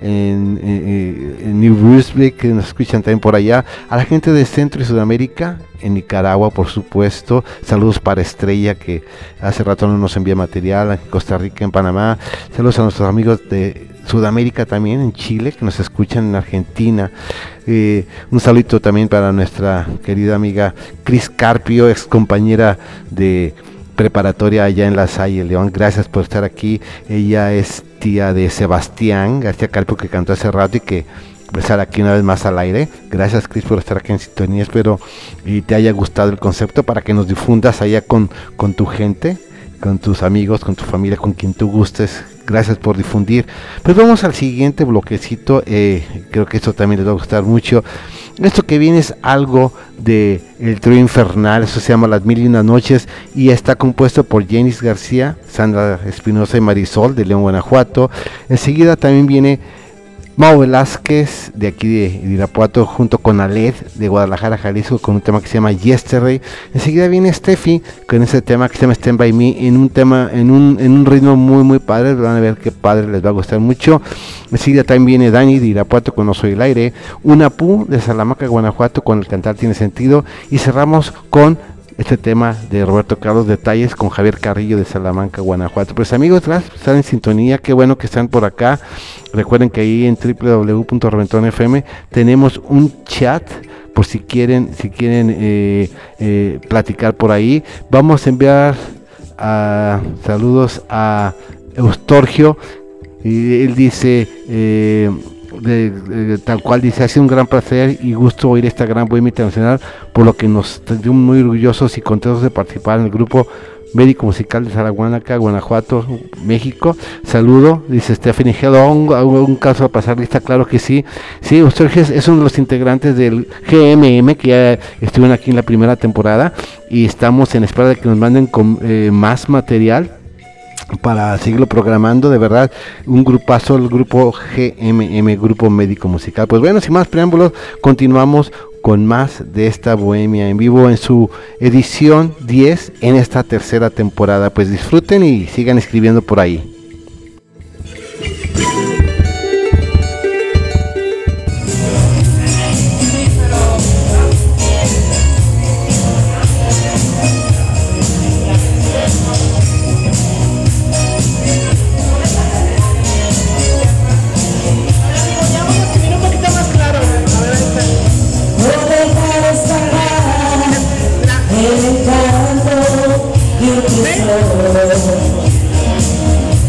Speaker 1: en, en, en New Brunswick, que nos escuchan también por allá, a la gente de Centro y Sudamérica, en Nicaragua, por supuesto. Saludos para Estrella, que hace rato no nos envía material, en Costa Rica, en Panamá. Saludos a nuestros amigos de Sudamérica también, en Chile, que nos escuchan en Argentina. Eh, un saludito también para nuestra querida amiga Cris Carpio, ex compañera de preparatoria allá en La Salle, León. Gracias por estar aquí. Ella es tía de Sebastián García Carpio, que cantó hace rato y que va a estar aquí una vez más al aire. Gracias, Cris, por estar aquí en sintonía. Espero y te haya gustado el concepto para que nos difundas allá con, con tu gente, con tus amigos, con tu familia, con quien tú gustes. Gracias por difundir. Pues vamos al siguiente bloquecito. Eh, creo que esto también les va a gustar mucho. Esto que viene es algo de el trío infernal. Eso se llama Las Mil y Una Noches y está compuesto por Jenis García, Sandra Espinosa y Marisol de León, Guanajuato. Enseguida también viene Mau Velázquez de aquí de, de Irapuato, junto con Aled de Guadalajara, Jalisco, con un tema que se llama Yesterday. Enseguida viene Steffi con ese tema que se llama Stand By Me, en un tema, en un, en un ritmo muy muy padre. Van a ver qué padre, les va a gustar mucho. Enseguida también viene Dani de Irapuato con No Soy el Aire, Una Pu de Salamanca, Guanajuato, con El Cantar Tiene Sentido, y cerramos con este tema de Roberto Carlos, Detalles, con Javier Carrillo de Salamanca, Guanajuato. Pues amigos, gracias por estar en sintonía, qué bueno que están por acá. Recuerden que ahí en doble u doble u doble u punto reventón punto f m tenemos un chat por si quieren, si quieren eh, eh, platicar por ahí. Vamos a enviar a, saludos a Eustorgio, y él dice eh, De, de, tal cual dice: ha sido un gran placer y gusto oír esta gran bohemia internacional, por lo que nos sentimos muy orgullosos y contentos de participar en el grupo médico musical de Zaraguanaca, Guanajuato, México. Saludo, dice Stephanie. Hello, un, un caso a pasar lista, claro que sí. Sí, usted es uno de los integrantes del G M M que ya estuvieron aquí en la primera temporada y estamos en espera de que nos manden con, eh, más material para seguirlo programando. De verdad, un grupazo, el grupo G M M, Grupo Médico Musical. Pues bueno, sin más preámbulos, continuamos con más de esta bohemia en vivo en su edición diez en esta tercera temporada. Pues disfruten y sigan escribiendo por ahí.
Speaker 11: El encanto y un tesoro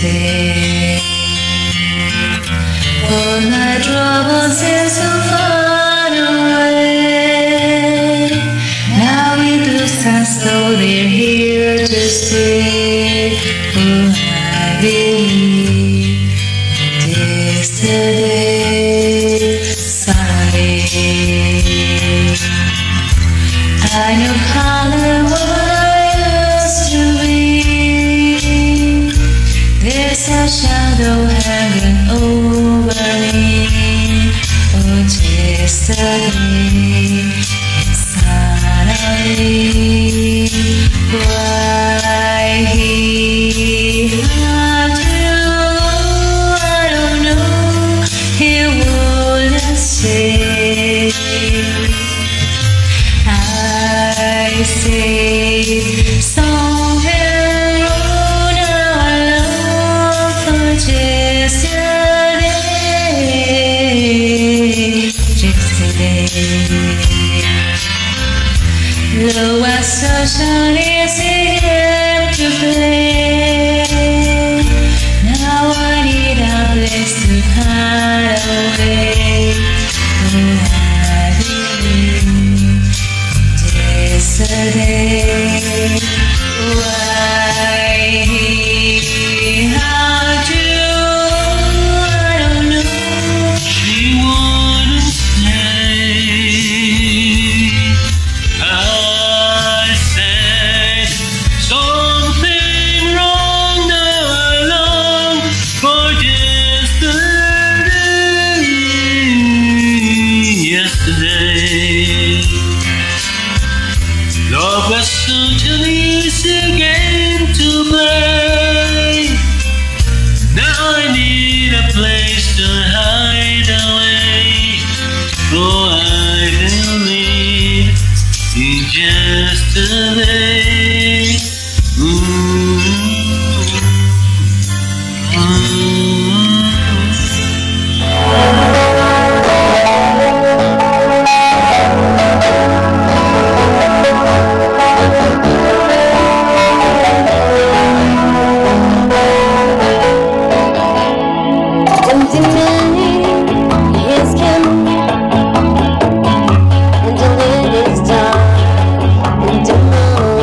Speaker 11: say. All my troubles seem so far away. Now it looks as though they're here to stay. Oh, I believe this today. Sorry, I know color what I used to be. There's a shadow hanging over me. Oh, yesterday, suddenly, why he had you? I don't know. He wouldn't say. I say somewhere on our love for yesterday, yesterday. Love was such an easy game to play. Now I need a place to hide away. Oh, I believe yesterday. Why he had you? I don't know. She wouldn't stay. I said something wrong. Now I long for yesterday. Yesterday. Love was such an easy game to play. Now I need a place to hide away. Oh, I believe in yesterday. Ooh.
Speaker 21: Tomorrow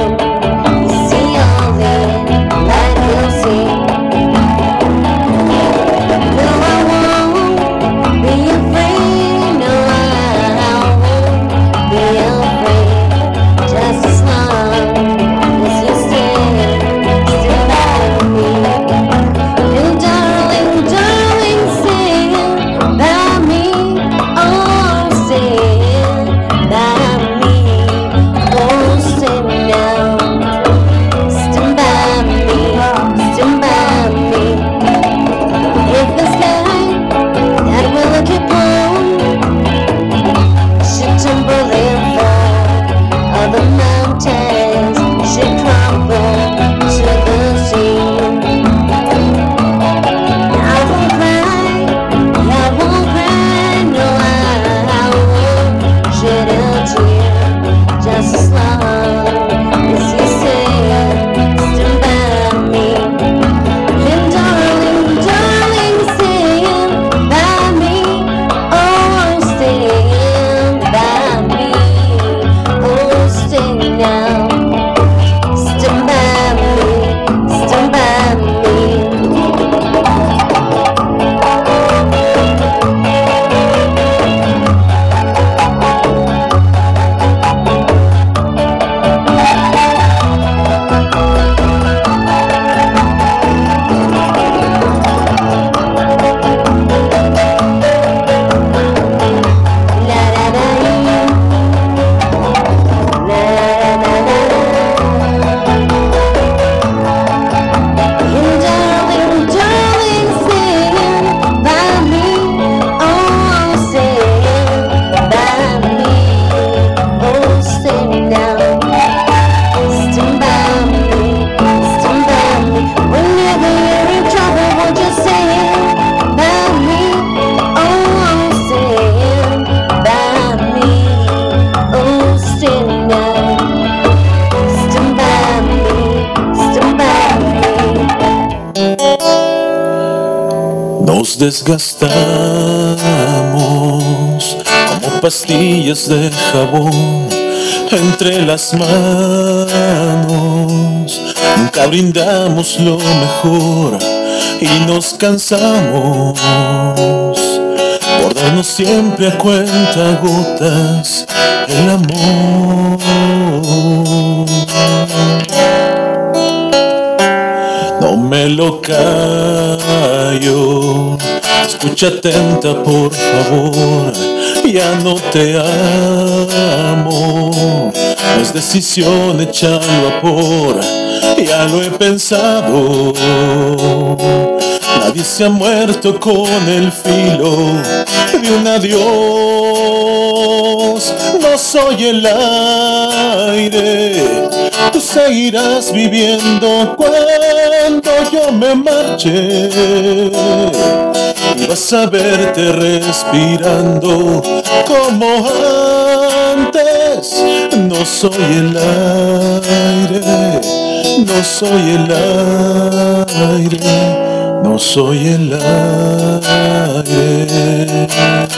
Speaker 14: nos desgastamos como pastillas de jabón entre las manos. Nunca brindamos lo mejor y nos cansamos por darnos siempre a cuenta gotas el amor. No me lo callo, escucha atenta por favor, ya no te amo, no es decisión echar vapor, ya lo he pensado, nadie se ha muerto con el filo de un adiós, no soy el aire, tú seguirás viviendo cuando yo me marche y vas a verte respirando como antes. No soy el aire, no soy el aire, no soy el aire.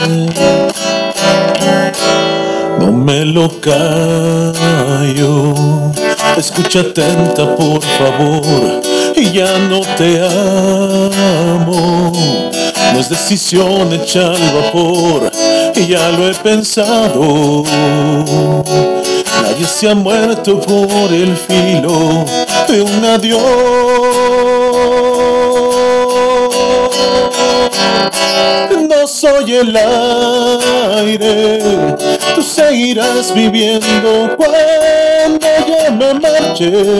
Speaker 14: No me lo callo, escucha atenta por favor, ya no te amo, no es decisión echar vapor, ya lo he pensado, nadie se ha muerto por el filo de un adiós. No soy el aire, tú seguirás viviendo cuando yo me marche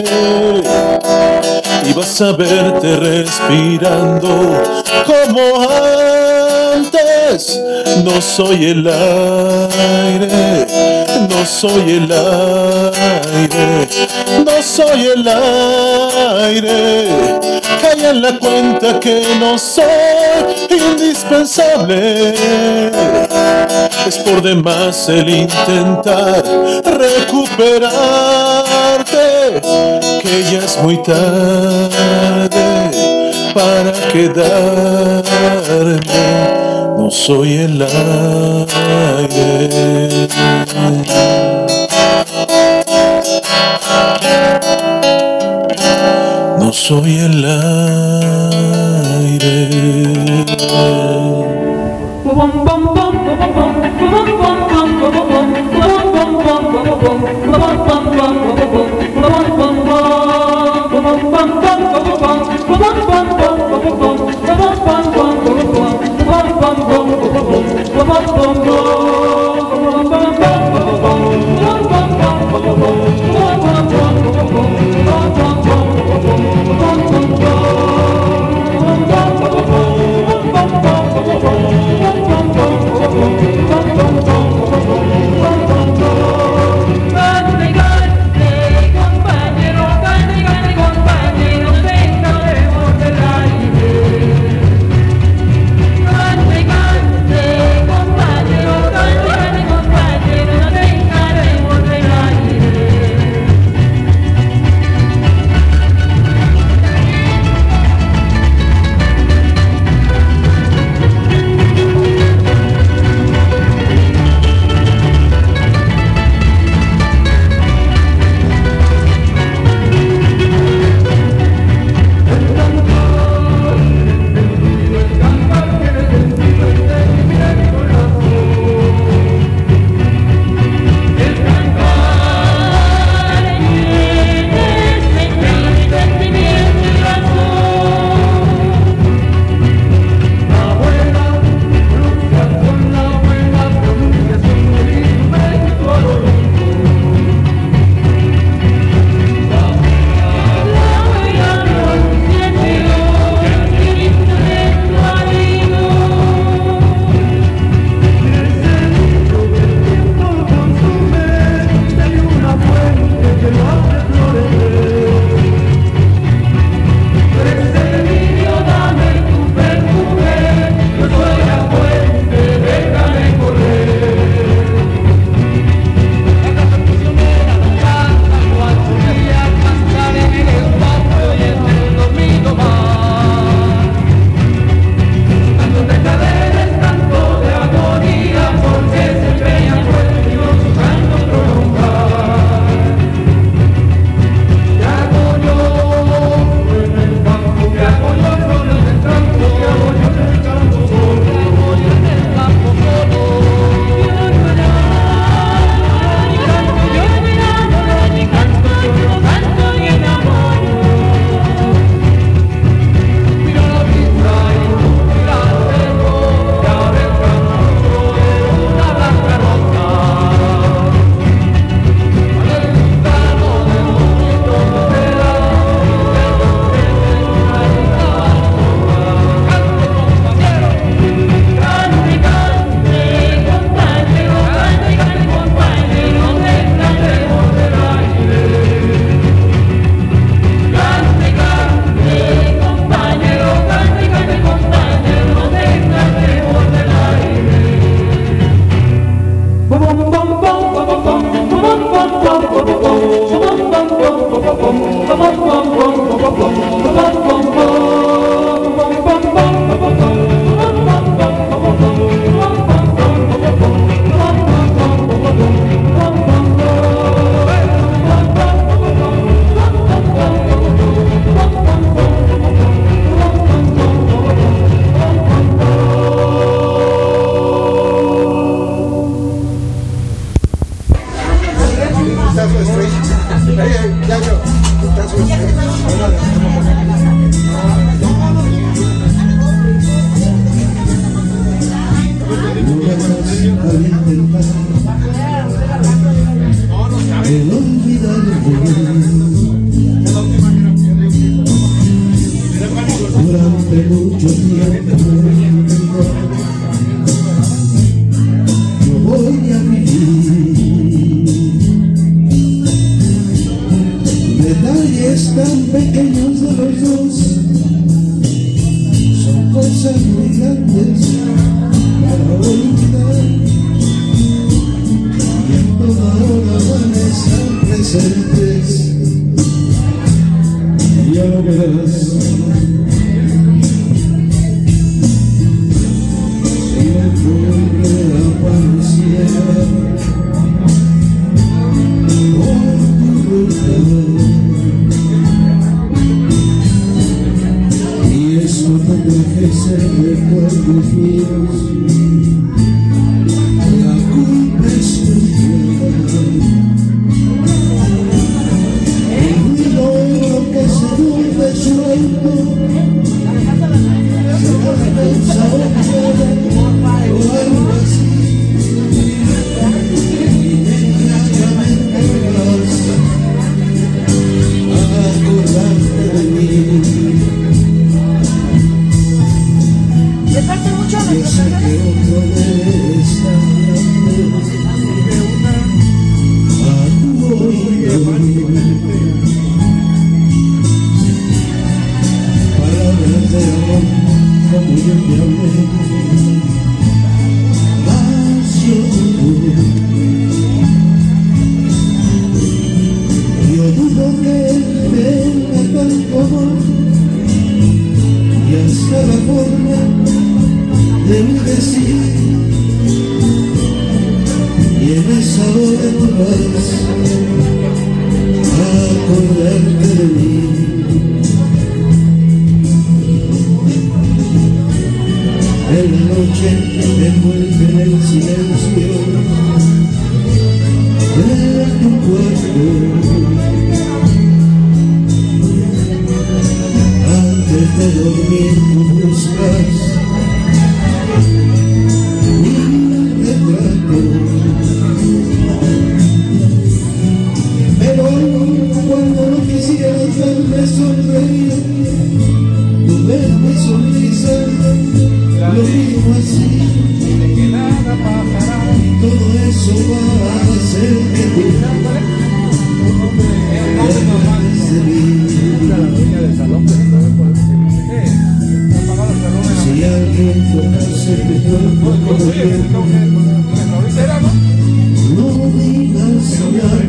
Speaker 14: y vas a verte respirando como antes. No soy el aire, no soy el aire, no soy el aire. Calla en la cuenta que no soy indispensable. Es por demás el intentar recuperarte, que ya es muy tarde para quedarme. No soy el aire. No soy el aire.
Speaker 11: Compañero, compañero, vengaremos del aire.
Speaker 9: cosas muy grandes para olvidar, y en toda hora van a estar presentes. Ya lo verás. Si el puente apareciera por tu ruta, y eso te trajese recuerdos míos, la culpa es tuya. El ruido que se vuelve suelto será pensado o algo así, inmediatamente vas a acordarte de mí.
Speaker 19: ¿Le falta mucho a
Speaker 9: Yo sé que otro debe estar hablando a tu oído, palabras de amor como yo te hablé, mas yo yo dudo que él tenga tanto amor, y hasta la forma de mi decir, y en esa hora tú vas a acordarte de mí. En la noche envuelta en el silencio de tu cuerpo, antes de dormir tú buscas mi retrato, pero cuando no quisieras verme sonreír, tú ves mi sonrisa, lo mismo así, y todo eso va a hacer que tú te de mí. Si alguien tocase tu cuerpo con el tiempo, no digas nada,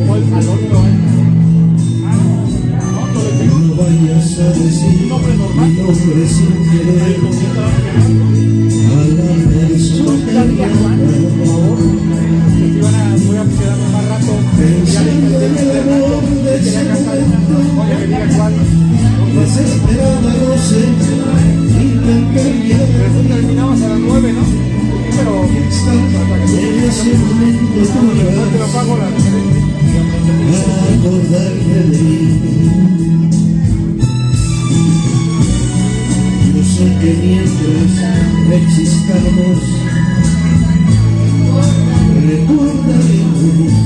Speaker 9: no vayas a decir mi nombre sin querer a la persona que pensando en el amor de ese momento, desesperada no sé ni cantaría,
Speaker 10: terminamos a las nueve, ¿no? Pero
Speaker 9: en ese momento tú vas a acordarte de mí. Yo sé que mientras existamos, recordaremos,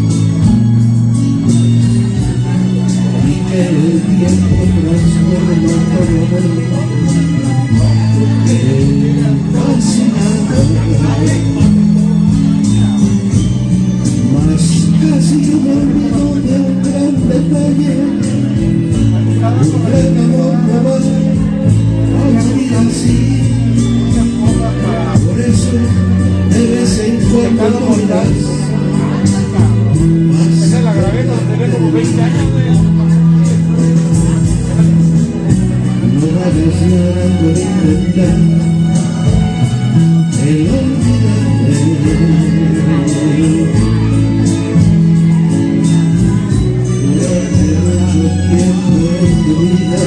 Speaker 9: y que el tiempo transforma todo amor en casi nada, mas casi yo me olvido de un gran detalle, un gran amor no va a morir así. Por eso de vez en cuando no miras.
Speaker 10: esa la grabé cuando tenía como veinte años, güey.
Speaker 9: No vayas nada por intentar el olvidarte. Durante mucho tiempo en tu vida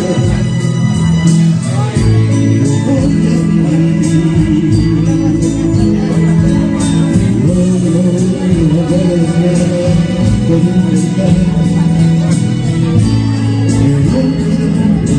Speaker 9: no voy a no, no, no vayas nada por intentar el olvidarte.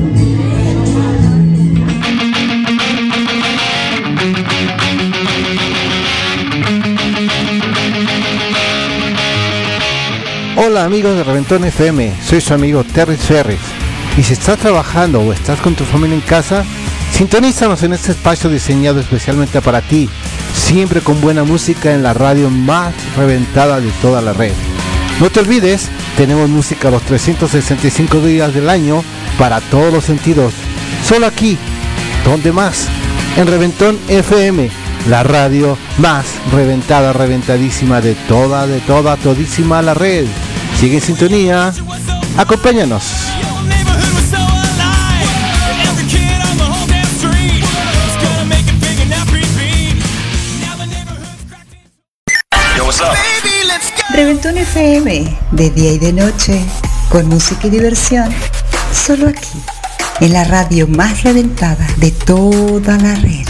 Speaker 1: Hola amigos de Reventón F M, soy su amigo Terry Ferris. Y si estás trabajando o estás con tu familia en casa, sintonízanos en este espacio diseñado especialmente para ti, siempre con buena música en la radio más reventada de toda la red. No te olvides, tenemos música los trescientos sesenta y cinco días del año para todos los sentidos, solo aquí ¿Dónde más? En Reventón F M, la radio más reventada, reventadísima de toda, de toda, todísima la red. Sigue en sintonía, acompáñanos.
Speaker 2: Reventón F M, de día y de noche, con música y diversión, solo aquí, en la radio más reventada de toda la red.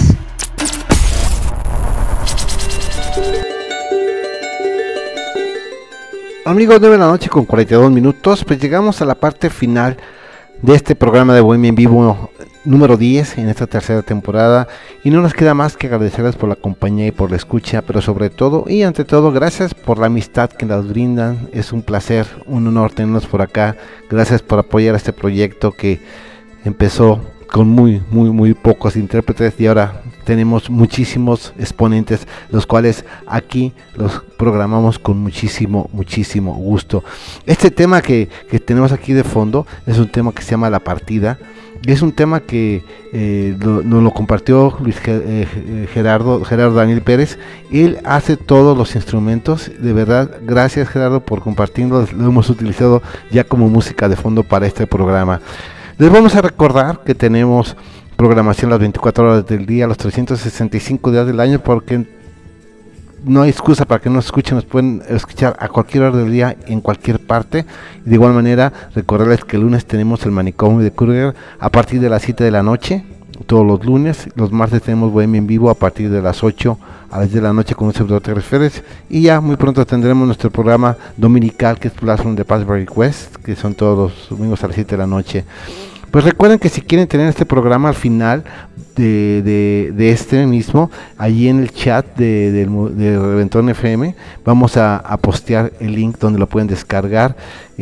Speaker 1: Amigos, nueve de la noche con cuarenta y dos minutos, pues llegamos a la parte final de este programa de Bohemia en Vivo número diez en esta tercera temporada, y no nos queda más que agradecerles por la compañía y por la escucha, pero sobre todo y ante todo gracias por la amistad que nos brindan. Es un placer, un honor tenerlos por acá. Gracias por apoyar este proyecto que empezó con muy muy muy pocos intérpretes y ahora tenemos muchísimos exponentes, los cuales aquí los programamos con muchísimo muchísimo gusto. Este tema que, que tenemos aquí de fondo es un tema que se llama La Partida. Es un tema que eh, lo, nos lo compartió Luis eh, Gerardo, Gerardo Daniel Pérez. Él hace todos los instrumentos. De verdad, gracias Gerardo por compartirlo. Lo hemos utilizado ya como música de fondo para este programa. Les vamos a recordar que tenemos programación las veinticuatro horas del día, los trescientos sesenta y cinco días del año, porque no hay excusa para que nos escuchen. Nos pueden escuchar a cualquier hora del día, en cualquier parte. De igual manera, recordarles que el lunes tenemos el manicomio de Kruger a partir de las siete de la noche, todos los lunes. Los martes tenemos Bohemia en Vivo a partir de las ocho a las diez de la noche con un servidor Terry Férez. Y ya muy pronto tendremos nuestro programa dominical, que es Platform de Passbury Quest, que son todos los domingos a las siete de la noche. Pues recuerden que si quieren tener este programa al final de, de, de este mismo, allí en el chat de, de, de Reventón F M, vamos a, a postear el link donde lo pueden descargar.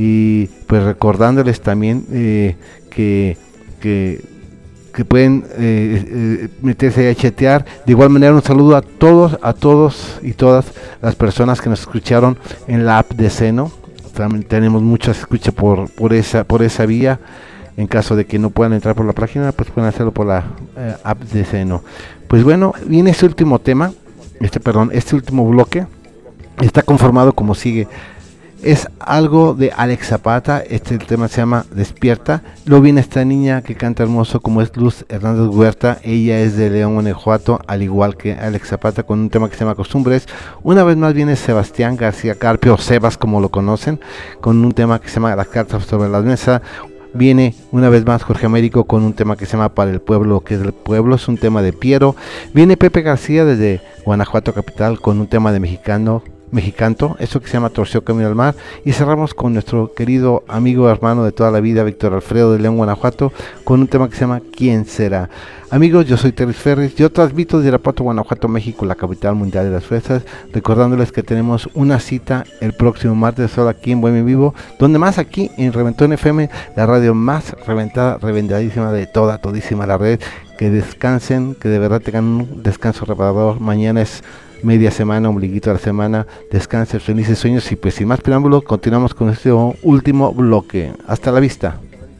Speaker 1: Y pues recordándoles también eh, que, que, que pueden eh, eh, meterse a chatear. De igual manera, un saludo a todos, a todos y todas las personas que nos escucharon en la app de Seno. También tenemos muchas escuchas por, por, esa, por esa vía. En caso de que no puedan entrar por la página, pues pueden hacerlo por la eh, app de Seno. Pues bueno, viene este último tema, este perdón, este último bloque está conformado como sigue. Es algo de Alex Zapata. Este el tema se llama Despierta. Luego viene esta niña que canta hermoso como es Luz Hernández Huerta. Ella es de León, Guanajuato, al igual que Alex Zapata, con un tema que se llama Costumbres. Una vez más viene Sebastián García Carpio, o Sebas como lo conocen, con un tema que se llama Las Cartas sobre la Mesa. Viene una vez más Jorge Américo con un tema que se llama Para el Pueblo, que es del pueblo, es un tema de Piero. Viene Pepe García desde Guanajuato capital con un tema de mexicano, mexicanto, eso que se llama Torció Camino al Mar. Y cerramos con nuestro querido amigo hermano de toda la vida, Víctor Alfredo de León, Guanajuato, con un tema que se llama ¿Quién será? Amigos, yo soy Terry Ferris, yo transmito desde Irapuato, Guanajuato, México, la capital mundial de las fresas, recordándoles que tenemos una cita el próximo martes solo aquí en Bohemia en Vivo, donde más aquí en Reventón F M, la radio más reventada, reventadísima de toda, todísima la red. Que descansen, que de verdad tengan un descanso reparador. Mañana es media semana, ombliguito de la semana. Descansen, felices sueños, y pues sin más preámbulo, continuamos con este último bloque. Hasta la vista.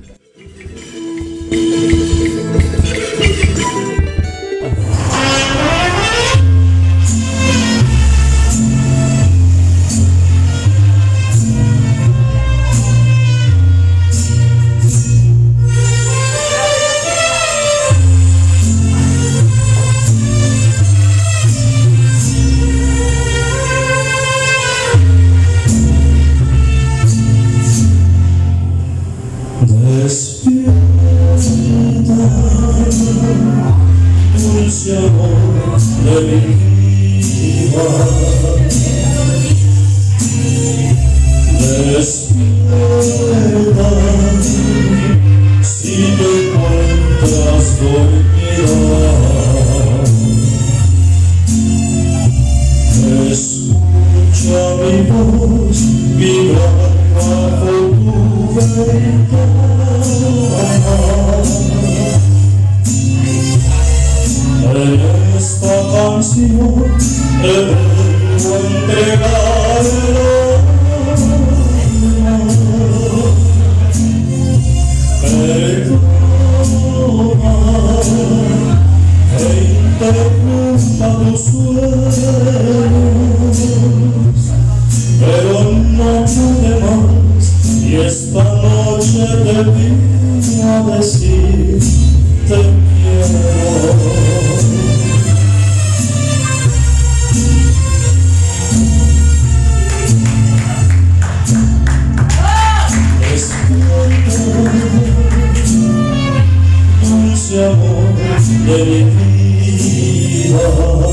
Speaker 12: Dulce amor de mi vida, despierta si te encuentras dormida, escucha mi voz vibrar bajo tu ventana. En esta canción te vengo a entregar el alma. Perdona
Speaker 15: dulce amor de mi vida.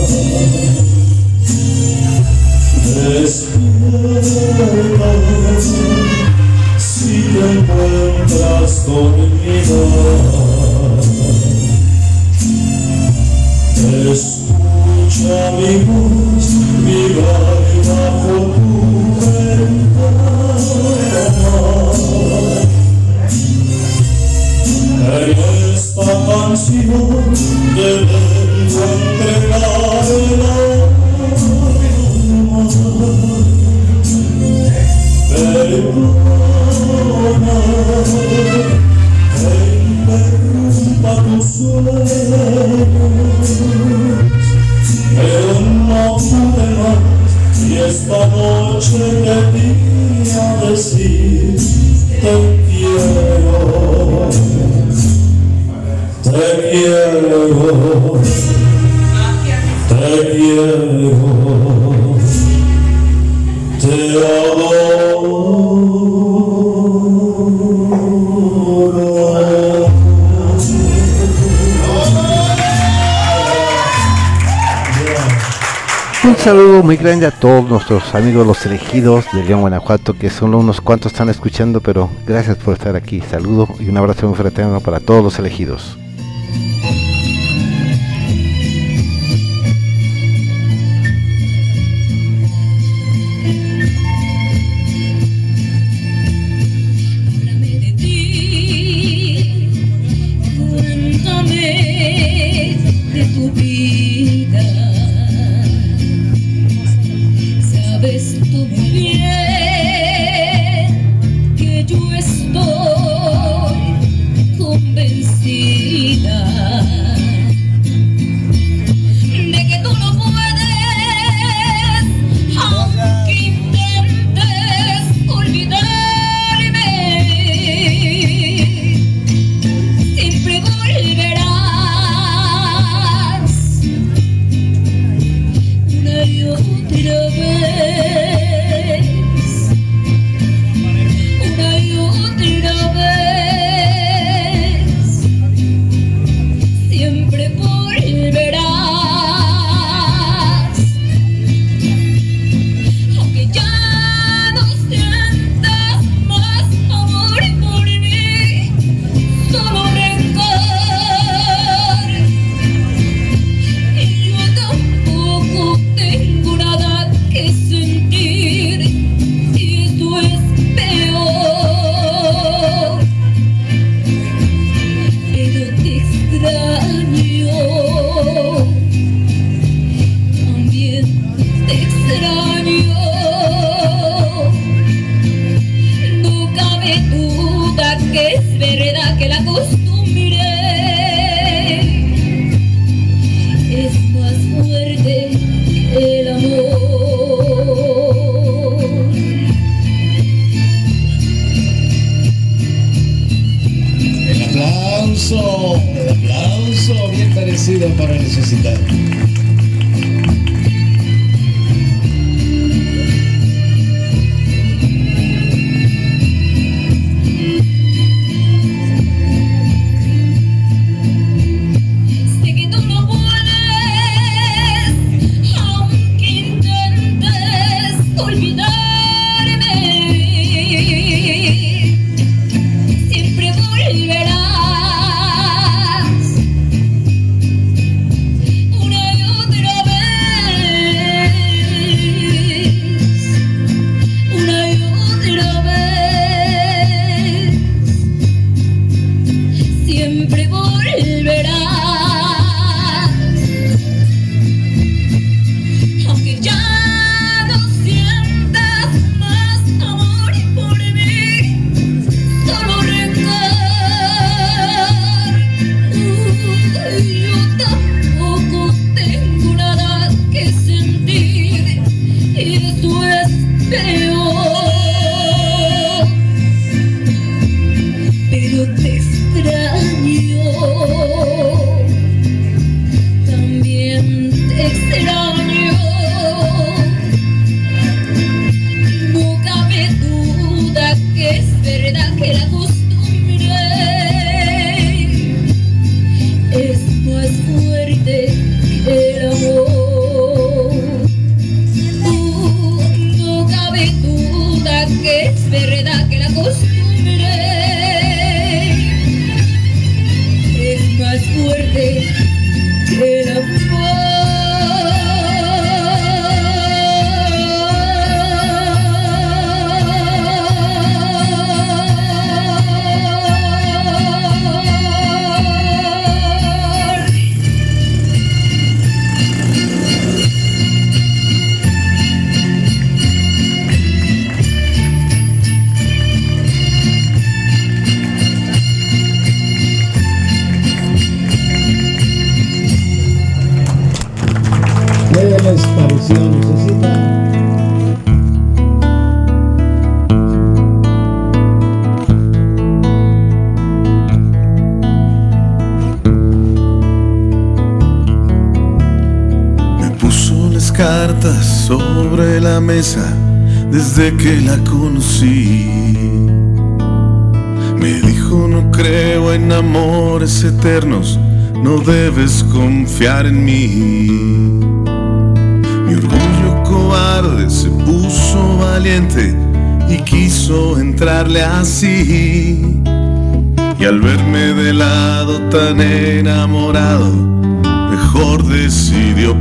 Speaker 15: Despierta si te encuentras dormida. Escucha mi voz vibrar bajo tu ventana. En esta canción te vengo a entregar el alma. Perdona que interrumpa tus sueños, pero no pude más y esta noche te vine a decir te quiero, te quiero, te quiero, te adoro.
Speaker 1: Un saludo muy grande a todos nuestros amigos los elegidos de León, Guanajuato, que solo unos cuantos están escuchando, pero gracias por estar aquí. Saludo y un abrazo muy fraterno para todos los elegidos.
Speaker 21: Para necesitar.
Speaker 11: Pero te extraño. más fuerte el amor. Uh, no cabe duda que es verdad que la costumbre es más fuerte que el amor.
Speaker 9: ¿Qué les pareció? ¿Necesitan?
Speaker 17: Me puso las cartas sobre la mesa desde que la conocí. Me dijo: no creo en amores eternos, no debes confiar en mí. Mi orgullo cobarde se puso valiente y quiso entrarle así. Y al verme de lado tan enamorado, mejor decidió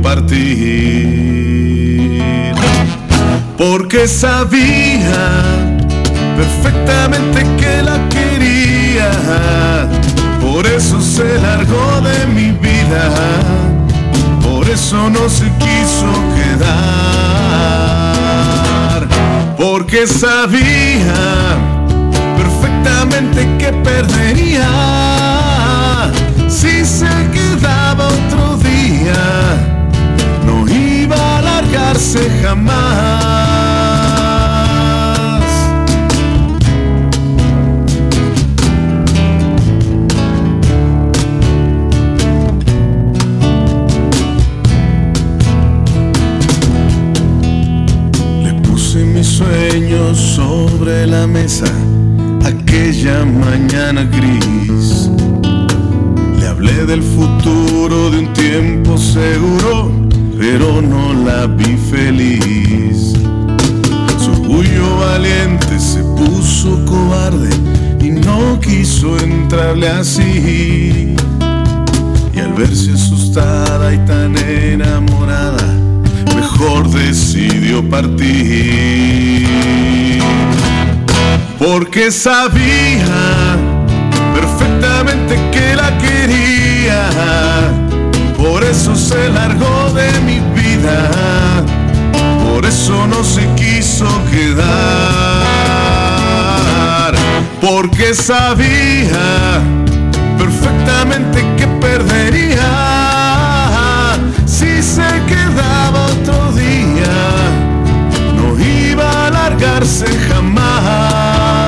Speaker 17: partir. Porque sabía perfectamente que la quería, por eso se largó de mi vida, por eso no se quiso quedar. Porque sabía perfectamente que perdería si se quedaba otro día, no iba a largarse jamás. Sueños sobre la mesa aquella mañana gris. Le hablé del futuro, de un tiempo seguro, pero no la vi feliz. Su orgullo valiente se puso cobarde y no quiso entrarle así. Y al verse asustada y tan enamorada, mejor decidió partir. Porque sabía perfectamente que la quería, por eso se largó de mi vida, por eso no se quiso quedar. Porque sabía perfectamente que perdería si se quedaba otro día, no iba a largarse jamás.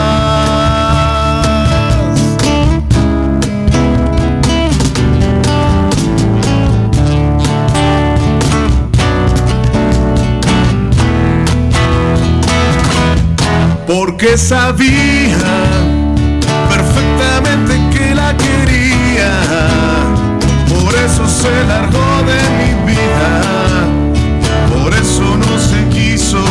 Speaker 17: Porque sabía perfectamente que la quería, por eso se largó de mi vida, por eso no se quiso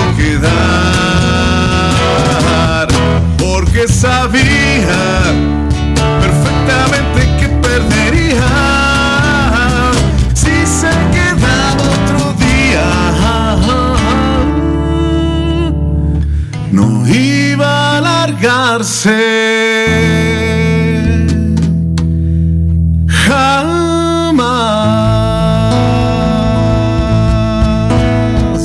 Speaker 17: quedar. Porque sabía perfectamente que perdería si se quedaba otro día, no iba a largarse jamás.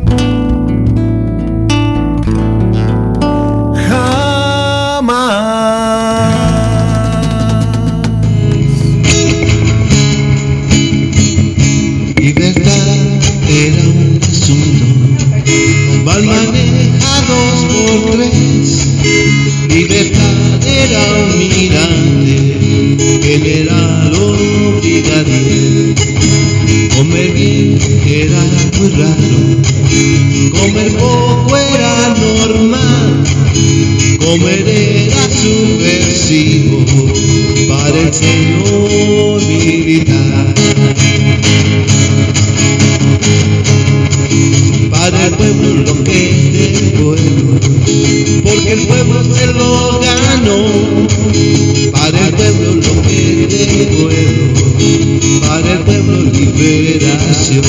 Speaker 16: Libertad era un asunto mal manejados por tres. Libertad era un migrante, general o brigadier. Comer bien era muy raro, comer poco era normal, comer era subversivo para el señor militar. del pueblo, para el pueblo liberación.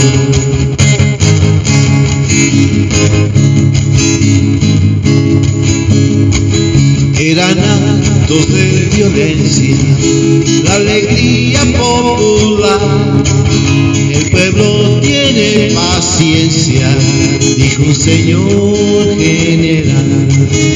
Speaker 16: Eran actos de violencia, la alegría popular. El pueblo tiene paciencia, dijo un señor general.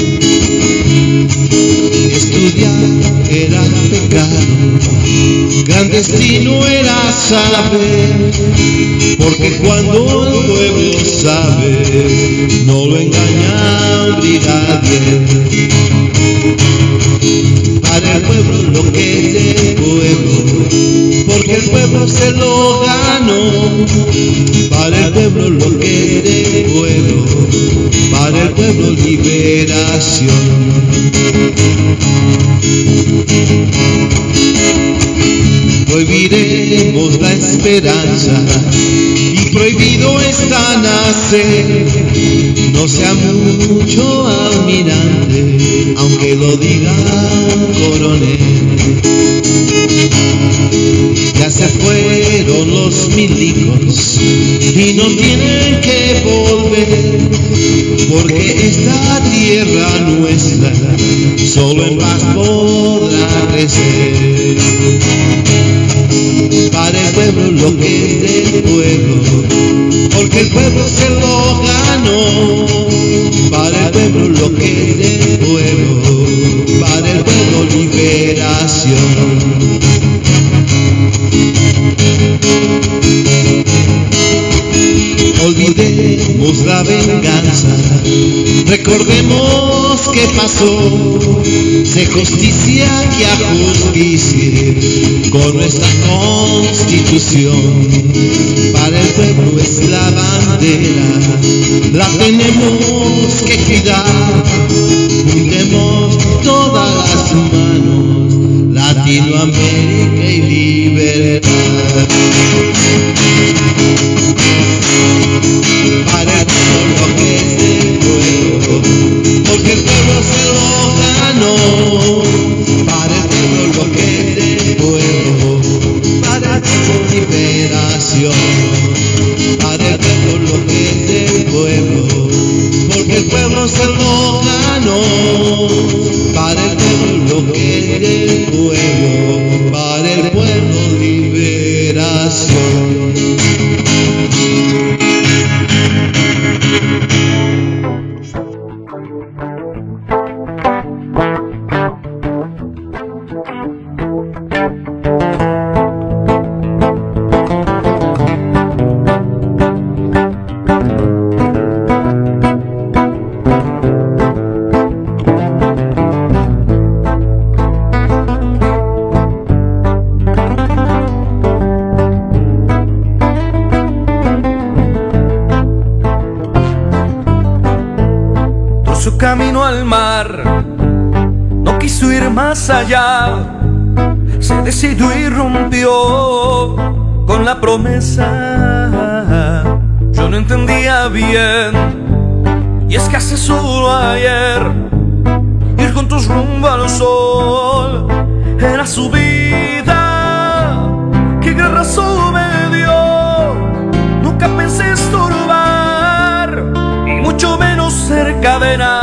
Speaker 16: Estudiar era pecado, clandestino era saber, porque cuando el pueblo sabe, no lo engaña un brigadier. Para el pueblo lo que es del pueblo, porque el pueblo se lo ganó. Para el pueblo lo que es del pueblo, para el pueblo liberación. Prohibiremos la esperanza y prohibido está nacer. No sea mucho almirante, aunque lo diga un coronel. Ya se fueron los milicos y no tienen que volver, porque esta tierra nuestra solo en paz podrá crecer. Para el pueblo lo que es del pueblo, porque el pueblo se lo ganó. Para el pueblo lo que es del pueblo, para el pueblo liberación. Olvidemos la venganza, recordemos qué pasó. Se justicia que a justicia con nuestra constitución. Para el pueblo es la bandera, la tenemos que cuidar. Juntemos todas las manos, Latinoamérica y libertad. Para el pueblo lo que es del pueblo, porque el pueblo se lo ganó. Para el pueblo lo que es del pueblo, para el pueblo liberación. Para el pueblo lo que es del pueblo, porque el pueblo se lo ganó. Para el pueblo lo que es del pueblo, para el pueblo liberación.
Speaker 21: Camino al mar, no quiso ir más allá, se decidió y rompió con la promesa. Yo no entendía bien, y es que hace solo ayer ir juntos rumbo al sol era su vida. Qué gran razón me dio, nunca pensé estorbar, y mucho menos ser cadena.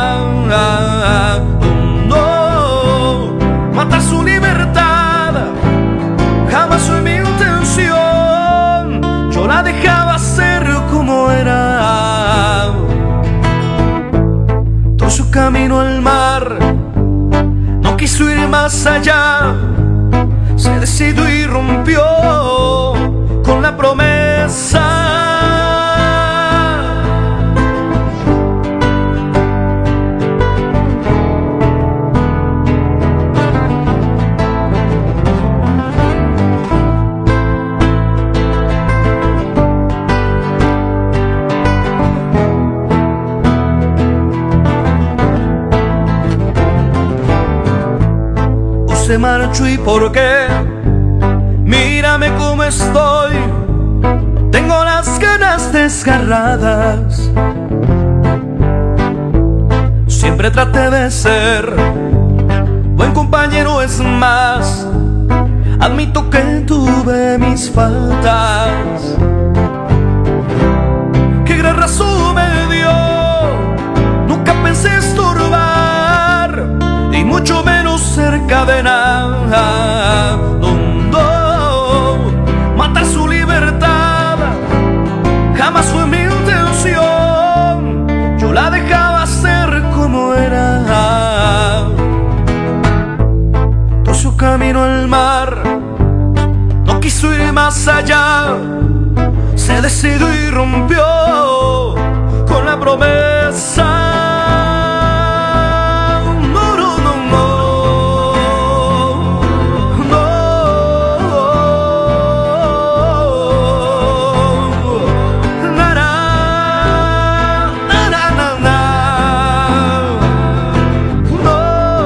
Speaker 21: No, matar su libertad jamás fue mi intención. Yo la dejaba ser como era. Todo su camino al mar, no quiso ir más allá, se decidió y rompió con la promesa. Se marchó y por qué, mírame cómo estoy, tengo las ganas desgarradas. Siempre traté de ser buen compañero, es más, admito que tuve mis faltas. Qué gran razón me dio, nunca pensé estorbar, y mucho menos cerca de nada. No, matar su libertad jamás fue mi intención, yo la dejaba ser como era. Torció camino al mar, no quiso ir más allá, se decidió y rompió con la promesa. No, no, no, no, no, na, na, na, na, na, na. No.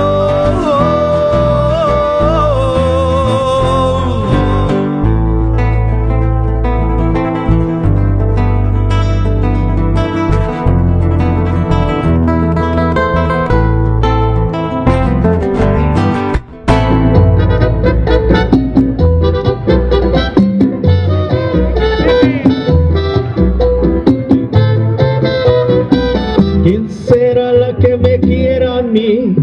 Speaker 8: ¿Quién será la que me quiera a mí?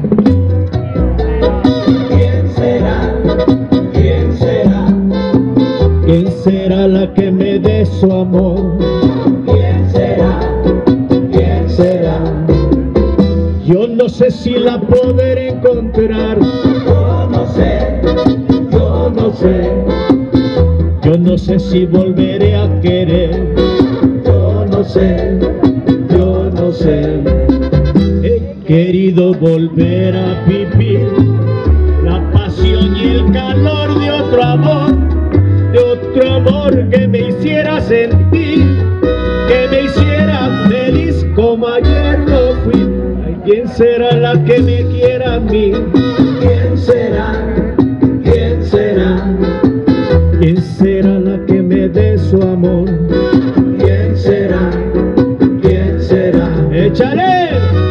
Speaker 8: ¿Quién será? ¿Quién será? ¿Quién será la que me dé su amor? ¿Quién será? ¿Quién será? Yo no sé si la podré encontrar. Yo no sé, yo no sé. Yo no sé si volveré a querer. Yo no sé. Yo no sé, he querido volver a vivir la pasión y el calor de otro amor, de otro amor que me hiciera sentir, que me hiciera feliz como ayer lo fui. Ay, ¿quién será la que me quiera a mí? ¿Quién será? ¿Quién será? ¿Quién será la que me dé su amor? ¿Quién será? ¡Échale!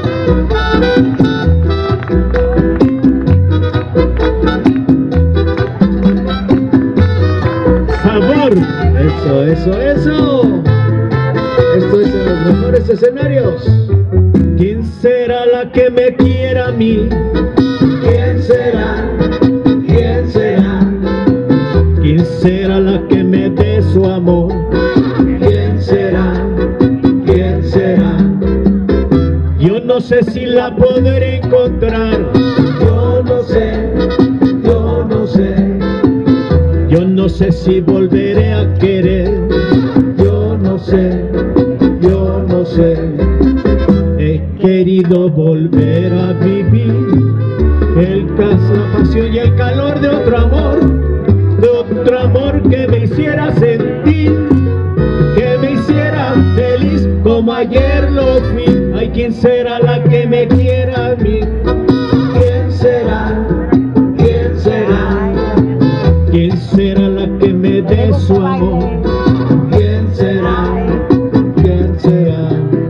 Speaker 8: ¡Sabor! Eso, eso, eso. Esto es en los mejores escenarios. ¿Quién será la que me quiera a mí? ¿Quién será? ¿Quién será? ¿Quién será la que me dé su amor? ¿Quién será? ¿Quién será? Yo no sé si la podré encontrar. Yo no sé, yo no sé. Yo no sé si volveré a querer. Yo no sé, yo no sé. He querido volver a vivir el caso, la pasión y el calor de otro amor, de otro amor que me hiciera sentir, que me hiciera feliz como ayer lo fui. Ay, ¿quién será la que me quiera a mí? ¿Quién será? ¿Quién será? ¿Quién será la que me dé su amor? ¿Quién será? ¿Quién será?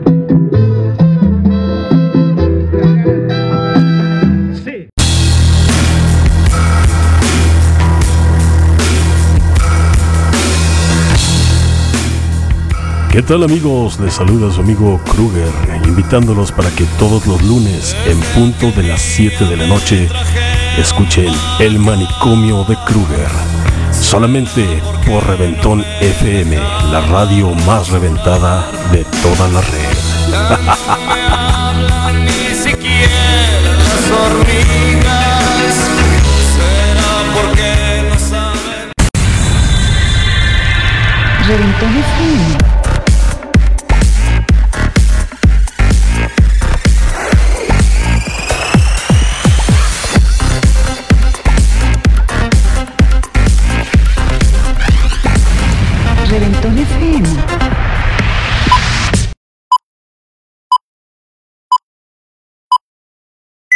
Speaker 8: Sí.
Speaker 6: ¿Qué tal, amigos? Les saluda su amigo Kruger, invitándolos para que todos los lunes en punto de las siete de la noche escuchen El Manicomio de Kruger, solamente por Reventón F M, la radio más reventada de toda la red.
Speaker 21: Ni siquiera las hormigas